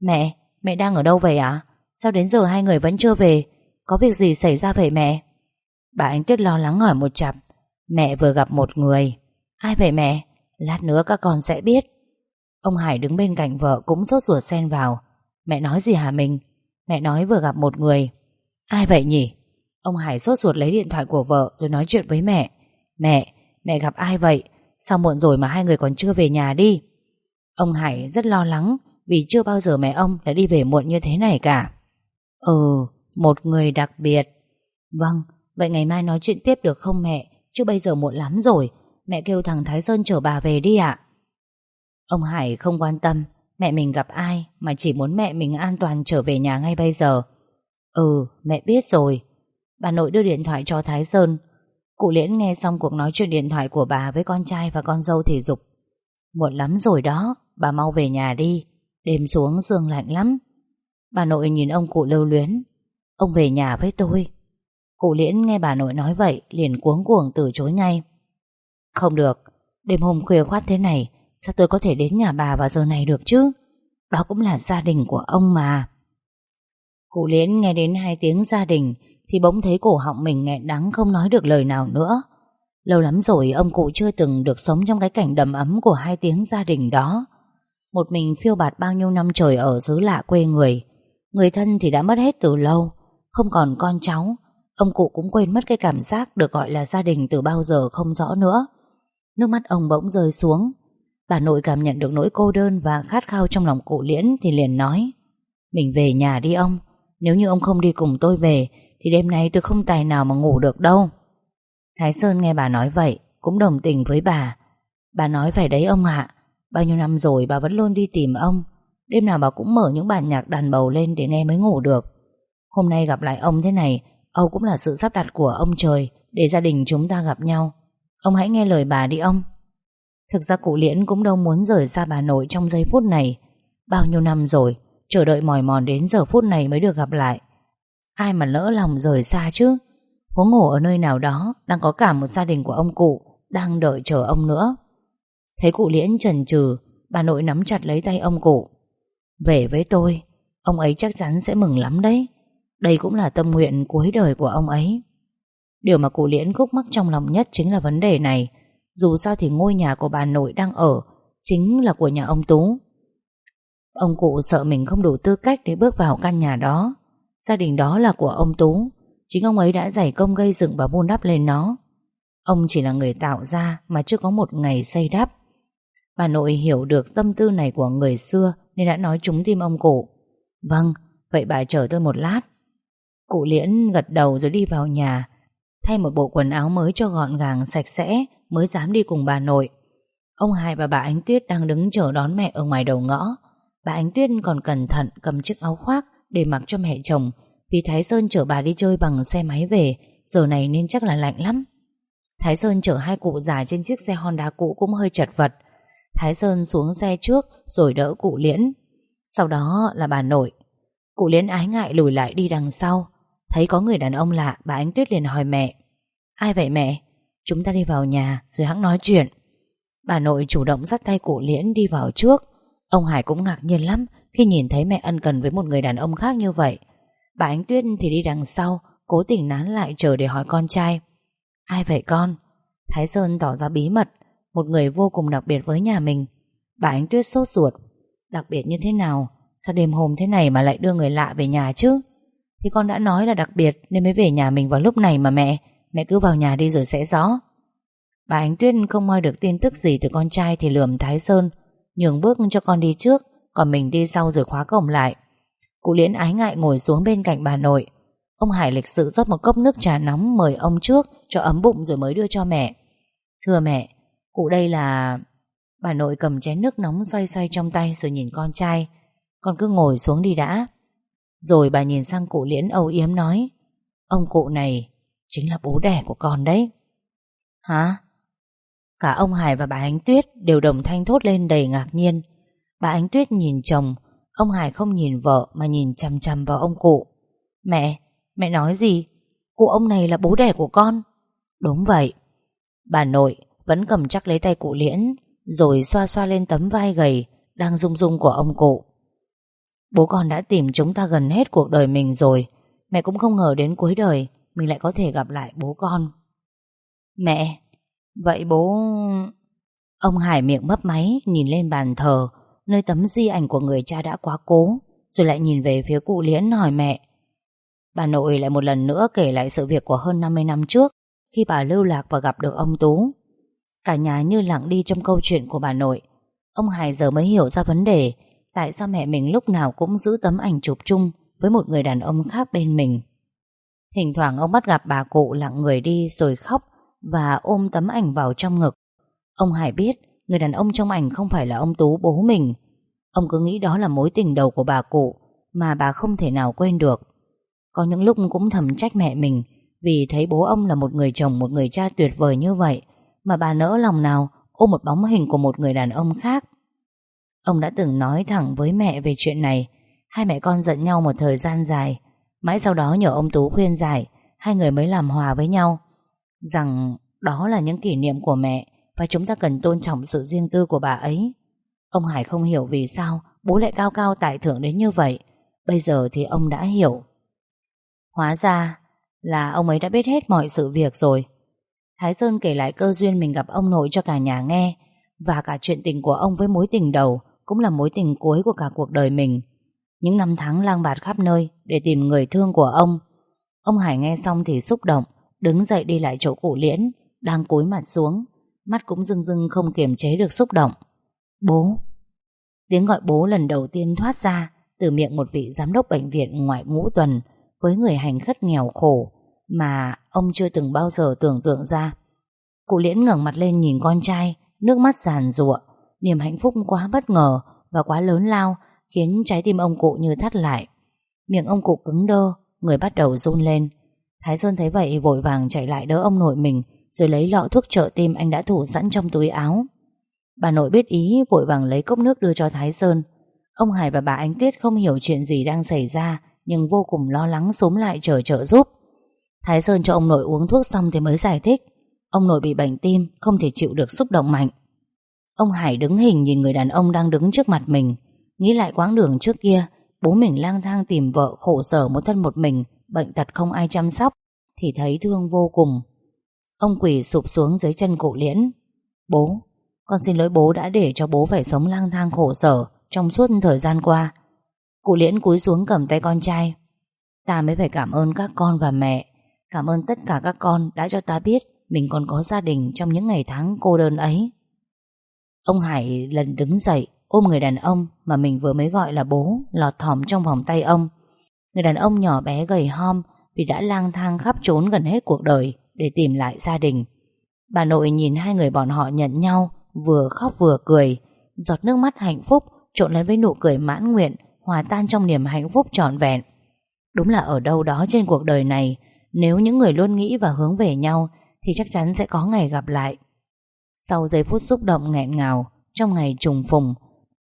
Mẹ đang ở đâu vậy ạ? Sao đến giờ hai người vẫn chưa về? Có việc gì xảy ra vậy mẹ? Bà Ánh Tuyết lo lắng hỏi một chặp. Mẹ vừa gặp một người. Ai vậy mẹ? Lát nữa các con sẽ biết. Ông Hải đứng bên cạnh vợ cũng sốt ruột xen vào. Mẹ nói gì hả mình? Mẹ nói vừa gặp một người. Ai vậy nhỉ? Ông Hải sốt ruột lấy điện thoại của vợ rồi nói chuyện với mẹ. Mẹ gặp ai vậy? Sao muộn rồi mà hai người còn chưa về nhà đi? Ông Hải rất lo lắng vì chưa bao giờ mẹ ông đã đi về muộn như thế này cả. Một người đặc biệt. Vâng, vậy ngày mai nói chuyện tiếp được không mẹ? Chứ bây giờ muộn lắm rồi. Mẹ kêu thằng Thái Sơn chở bà về đi ạ. Ông Hải không quan tâm mẹ mình gặp ai, mà chỉ muốn mẹ mình an toàn trở về nhà ngay bây giờ. Mẹ biết rồi. Bà nội đưa điện thoại cho Thái Sơn. Cụ Liễn nghe xong cuộc nói chuyện điện thoại của bà với con trai và con dâu thì giục. Muộn lắm rồi đó, bà mau về nhà đi. Đêm xuống sương lạnh lắm. Bà nội nhìn ông cụ lưu luyến. Ông về nhà với tôi. Cụ Liễn nghe bà nội nói vậy liền cuống cuồng từ chối ngay. Không được, Đêm hôm khuya khoắt thế này, sao tôi có thể đến nhà bà vào giờ này được chứ? Đó cũng là gia đình của ông mà. Cụ Liễn nghe đến 2 tiếng gia đình thì bỗng thấy cổ họng mình nghẹn đắng, không nói được lời nào nữa. Lâu lắm rồi ông cụ chưa từng được sống trong cái cảnh đầm ấm của 2 tiếng gia đình đó. Một mình phiêu bạt bao nhiêu năm trời ở xứ lạ quê người. Người thân thì đã mất hết từ lâu, không còn con cháu. Ông cụ cũng quên mất cái cảm giác được gọi là gia đình từ bao giờ không rõ nữa. Nước mắt ông bỗng rơi xuống. Bà nội cảm nhận được nỗi cô đơn và khát khao trong lòng cụ Liễn thì liền nói: Mình về nhà đi ông. Nếu như ông không đi cùng tôi về thì đêm nay tôi không tài nào mà ngủ được đâu. Thái Sơn nghe bà nói vậy cũng đồng tình với bà. Bà nói phải đấy ông ạ. Bao nhiêu năm rồi bà vẫn luôn đi tìm ông. Đêm nào bà cũng mở những bản nhạc đàn bầu lên để nghe mới ngủ được. Hôm nay gặp lại ông thế này, Âu cũng là sự sắp đặt của ông trời để gia đình chúng ta gặp nhau. Ông hãy nghe lời bà đi ông. Thực ra cụ Liễn cũng đâu muốn rời xa bà nội trong giây phút này. Bao nhiêu năm rồi, chờ đợi mỏi mòn đến giờ phút này mới được gặp lại. Ai mà lỡ lòng rời xa chứ. Huống hồ ở nơi nào đó đang có cả một gia đình của ông cụ đang đợi chờ ông nữa. Thấy cụ Liễn chần chừ, bà nội nắm chặt lấy tay ông cụ. Về với tôi, ông ấy chắc chắn sẽ mừng lắm đấy. Đây cũng là tâm nguyện cuối đời của ông ấy. Điều mà cụ Liễn khúc mắc trong lòng nhất chính là vấn đề này. Dù sao thì ngôi nhà của bà nội đang ở chính là của nhà ông Tú. Ông cụ sợ mình không đủ tư cách để bước vào căn nhà đó. Gia đình đó là của ông Tú. Chính ông ấy đã dày công gây dựng và vun đắp lên nó. Ông chỉ là người tạo ra mà chưa có một ngày xây đắp. Bà nội hiểu được tâm tư này của người xưa nên đã nói trúng tim ông cụ. Vâng, vậy bà chờ tôi một lát. Cụ Liễn gật đầu rồi đi vào nhà, thay một bộ quần áo mới cho gọn gàng sạch sẽ mới dám đi cùng bà nội. Ông Hải và bà Ánh Tuyết đang đứng chờ đón mẹ ở ngoài đầu ngõ. Bà Ánh Tuyết còn cẩn thận cầm chiếc áo khoác để mặc cho mẹ chồng, vì Thái Sơn chở bà đi chơi bằng xe máy về, giờ này nên chắc là lạnh lắm. Thái Sơn chở 2 cụ già trên chiếc xe Honda cũ cũng hơi chật vật. Thái Sơn xuống xe trước rồi đỡ cụ Liễn. Sau đó là bà nội. Cụ Liễn ái ngại lùi lại đi đằng sau. Thấy có người đàn ông lạ, bà Ánh Tuyết liền hỏi mẹ: Ai vậy mẹ? Chúng ta đi vào nhà rồi hẵng nói chuyện. Bà nội chủ động dắt tay cụ Liễn đi vào trước. Ông Hải cũng ngạc nhiên lắm khi nhìn thấy mẹ ân cần với một người đàn ông khác như vậy. Bà Ánh Tuyết thì đi đằng sau, cố tình nán lại chờ để hỏi con trai: Ai vậy con? Thái Sơn tỏ ra bí mật: Một người vô cùng đặc biệt với nhà mình. Bà Ánh Tuyết sốt ruột: Đặc biệt như thế nào? Sao đêm hôm thế này mà lại đưa người lạ về nhà chứ? Thì con đã nói là đặc biệt nên mới về nhà mình vào lúc này mà mẹ. Mẹ cứ vào nhà đi rồi sẽ rõ. Bà Ánh Tuyết không moi được tin tức gì từ con trai thì lườm Thái Sơn: Nhường bước cho con đi trước, còn mình đi sau rồi khóa cổng lại. Cụ Liễn ái ngại ngồi xuống bên cạnh bà nội. Ông Hải lịch sự rót một cốc nước trà nóng mời ông trước cho ấm bụng rồi mới đưa cho mẹ. Thưa mẹ, cụ đây là... Bà nội cầm chén nước nóng xoay xoay trong tay rồi nhìn con trai: Con cứ ngồi xuống đi đã. Rồi bà nhìn sang cụ Liễn âu yếm nói: Ông cụ này chính là bố đẻ của con đấy. Hả? Cả ông Hải và bà Ánh Tuyết đều đồng thanh thốt lên đầy ngạc nhiên. Bà Ánh Tuyết nhìn chồng, ông Hải không nhìn vợ mà nhìn chằm chằm vào ông cụ. Mẹ nói gì? Cụ ông này là bố đẻ của con? Đúng vậy. Bà nội vẫn cầm chắc lấy tay cụ Liễn rồi xoa xoa lên tấm vai gầy đang rung rung của ông cụ. Bố con đã tìm chúng ta gần hết cuộc đời mình rồi. Mẹ cũng không ngờ đến cuối đời mình lại có thể gặp lại bố con. Mẹ, vậy bố... Ông Hải miệng mấp máy nhìn lên bàn thờ nơi tấm di ảnh của người cha đã quá cố, rồi lại nhìn về phía cụ Liễn hỏi mẹ. Bà nội lại một lần nữa kể lại sự việc của hơn 50 năm trước khi bà lưu lạc và gặp được ông Tú. Cả nhà như lặng đi trong câu chuyện của bà nội. Ông Hải giờ mới hiểu ra vấn đề tại sao mẹ mình lúc nào cũng giữ tấm ảnh chụp chung với một người đàn ông khác bên mình. Thỉnh thoảng ông bắt gặp bà cụ lặng người đi rồi khóc và ôm tấm ảnh vào trong ngực. Ông Hải biết người đàn ông trong ảnh không phải là ông Tú bố mình. Ông cứ nghĩ đó là mối tình đầu của bà cụ mà bà không thể nào quên được. Có những lúc cũng thầm trách mẹ mình vì thấy bố ông là một người chồng, một người cha tuyệt vời như vậy mà bà nỡ lòng nào ôm một bóng hình của một người đàn ông khác. Ông đã từng nói thẳng với mẹ về chuyện này. Hai mẹ con giận nhau một thời gian dài. Mãi sau đó nhờ ông Tú khuyên giải, hai người mới làm hòa với nhau, rằng đó là những kỷ niệm của mẹ và chúng ta cần tôn trọng sự riêng tư của bà ấy. Ông Hải không hiểu vì sao bố lại cao cao tại thượng đến như vậy. Bây giờ thì ông đã hiểu. Hóa ra là ông ấy đã biết hết mọi sự việc rồi. Thái Sơn kể lại cơ duyên mình gặp ông nội cho cả nhà nghe, và cả chuyện tình của ông với mối tình đầu, cũng là mối tình cuối của cả cuộc đời mình. Những năm tháng lang bạt khắp nơi để tìm người thương của ông. Ông Hải nghe xong thì xúc động, đứng dậy đi lại chỗ cụ Liễn đang cúi mặt xuống, mắt cũng rưng rưng không kiềm chế được xúc động. Bố. Tiếng gọi bố lần đầu tiên thoát ra từ miệng một vị giám đốc bệnh viện ngoại ngũ tuần, với người hành khất nghèo khổ mà ông chưa từng bao giờ tưởng tượng ra. Cụ Liễn ngẩng mặt lên nhìn con trai, nước mắt giàn giụa. Niềm hạnh phúc quá bất ngờ và quá lớn lao khiến trái tim ông cụ như thắt lại. Miệng ông cụ cứng đơ, người bắt đầu run lên. Thái Sơn thấy vậy vội vàng chạy lại đỡ ông nội mình, rồi lấy lọ thuốc trợ tim anh đã thủ sẵn trong túi áo. Bà nội biết ý vội vàng lấy cốc nước đưa cho Thái Sơn. Ông Hải và bà Ánh Tuyết không hiểu chuyện gì đang xảy ra, nhưng vô cùng lo lắng xúm lại chờ trợ giúp. Thái Sơn cho ông nội uống thuốc xong thì mới giải thích. Ông nội bị bệnh tim, không thể chịu được xúc động mạnh. Ông Hải đứng hình nhìn người đàn ông đang đứng trước mặt mình, nghĩ lại quãng đường trước kia bố mình lang thang tìm vợ, khổ sở một thân một mình, bệnh tật không ai chăm sóc, thì thấy thương vô cùng. Ông quỳ sụp xuống dưới chân cụ Liễn. Bố, con xin lỗi bố đã để cho bố phải sống lang thang khổ sở trong suốt thời gian qua. Cụ Liễn cúi xuống cầm tay con trai. Ta mới phải cảm ơn các con và mẹ. Cảm ơn tất cả các con đã cho ta biết mình còn có gia đình trong những ngày tháng cô đơn ấy. Ông Hải lần đứng dậy, ôm người đàn ông mà mình vừa mới gọi là bố lọt thỏm trong vòng tay ông. Người đàn ông nhỏ bé gầy hom vì đã lang thang khắp trốn gần hết cuộc đời để tìm lại gia đình. Bà nội nhìn hai người bọn họ nhận nhau, vừa khóc vừa cười. Giọt nước mắt hạnh phúc trộn lẫn với nụ cười mãn nguyện, hòa tan trong niềm hạnh phúc trọn vẹn. Đúng là ở đâu đó trên cuộc đời này, nếu những người luôn nghĩ và hướng về nhau thì chắc chắn sẽ có ngày gặp lại. Sau giây phút xúc động nghẹn ngào trong ngày trùng phùng,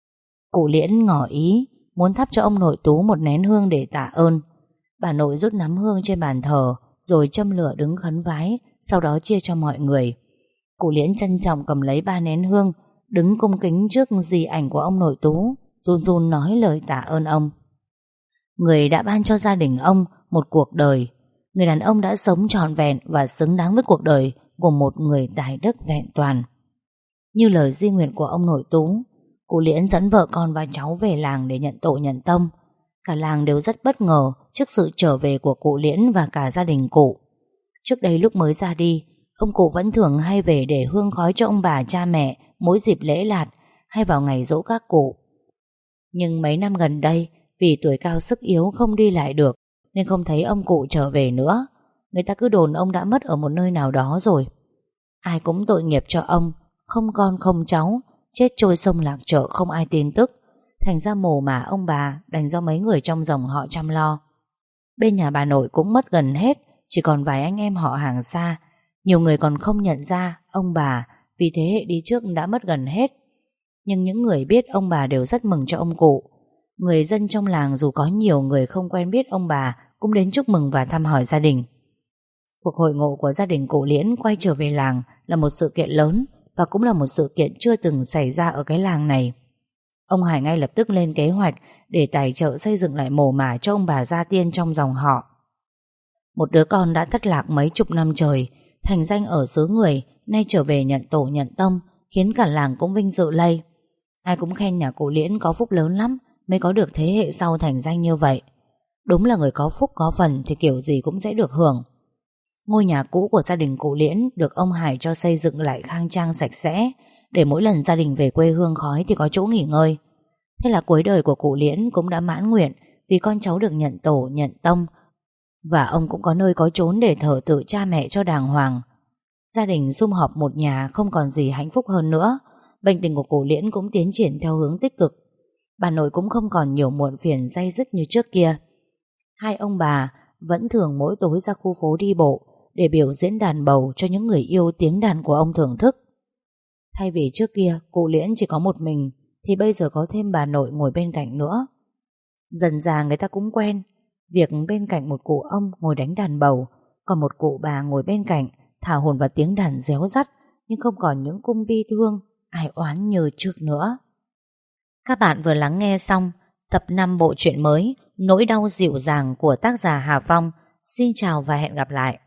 cụ Liễn ngỏ ý muốn thắp cho ông nội Tú một nén hương để tạ ơn. Bà nội rút nắm hương trên bàn thờ rồi châm lửa đứng khấn vái, sau đó chia cho mọi người. Cụ Liễn trân trọng cầm lấy 3 nén hương, đứng cung kính trước di ảnh của ông nội Tú, run run nói lời tạ ơn ông. Người đã ban cho gia đình ông một cuộc đời. Người đàn ông đã sống trọn vẹn và xứng đáng với cuộc đời của một người tài đức vẹn toàn. Như lời di nguyện của ông nội Tú, cụ Liễn dẫn vợ con và cháu về làng để nhận tổ nhận tông. Cả làng đều rất bất ngờ trước sự trở về của cụ Liễn và cả gia đình cụ. Trước đây lúc mới ra đi, ông cụ vẫn thường hay về để hương khói cho ông bà cha mẹ mỗi dịp lễ lạt hay vào ngày giỗ các cụ. Nhưng mấy năm gần đây, vì tuổi cao sức yếu không đi lại được nên không thấy ông cụ trở về nữa. Người ta cứ đồn ông đã mất ở một nơi nào đó rồi. Ai cũng tội nghiệp cho ông, không con không cháu, chết trôi sông lạc chợ không ai tin tức. Thành ra mồ mả ông bà đành do mấy người trong dòng họ chăm lo. Bên nhà bà nội cũng mất gần hết, chỉ còn vài anh em họ hàng xa. Nhiều người còn không nhận ra ông bà vì thế hệ đi trước đã mất gần hết. Nhưng những người biết ông bà đều rất mừng cho ông cụ. Người dân trong làng dù có nhiều người không quen biết ông bà cũng đến chúc mừng và thăm hỏi gia đình. Cuộc hội ngộ của gia đình cụ Liễn quay trở về làng là một sự kiện lớn và cũng là một sự kiện chưa từng xảy ra ở cái làng này. Ông Hải ngay lập tức lên kế hoạch để tài trợ xây dựng lại mồ mả cho ông bà gia tiên trong dòng họ. Một đứa con đã thất lạc mấy chục năm trời, thành danh ở xứ người, nay trở về nhận tổ nhận tông, khiến cả làng cũng vinh dự lây. Ai cũng khen nhà cụ Liễn có phúc lớn lắm mới có được thế hệ sau thành danh như vậy. Đúng là người có phúc có phần thì kiểu gì cũng sẽ được hưởng. Ngôi nhà cũ của gia đình cụ Liễn được ông Hải cho xây dựng lại khang trang sạch sẽ, để mỗi lần gia đình về quê hương khói thì có chỗ nghỉ ngơi. Thế là cuối đời của cụ Liễn cũng đã mãn nguyện vì con cháu được nhận tổ nhận tông, và ông cũng có nơi có chốn để thờ tự cha mẹ cho đàng hoàng. Gia đình sum họp một nhà không còn gì hạnh phúc hơn nữa. Bệnh tình của cụ Liễn cũng tiến triển theo hướng tích cực. Bà nội cũng không còn nhiều muộn phiền day dứt như trước kia. Hai ông bà vẫn thường mỗi tối ra khu phố đi bộ để biểu diễn đàn bầu cho những người yêu tiếng đàn của ông thưởng thức. Thay vì trước kia cụ Liễn chỉ có một mình, thì bây giờ có thêm bà nội ngồi bên cạnh nữa. Dần dà người ta cũng quen việc bên cạnh một cụ ông ngồi đánh đàn bầu, còn một cụ bà ngồi bên cạnh thả hồn vào tiếng đàn réo rắt, nhưng không còn những cung bi thương, ai oán như trước nữa. Các bạn vừa lắng nghe xong tập 5 bộ truyện mới Nỗi đau dịu dàng của tác giả Hà Phong. Xin chào và hẹn gặp lại.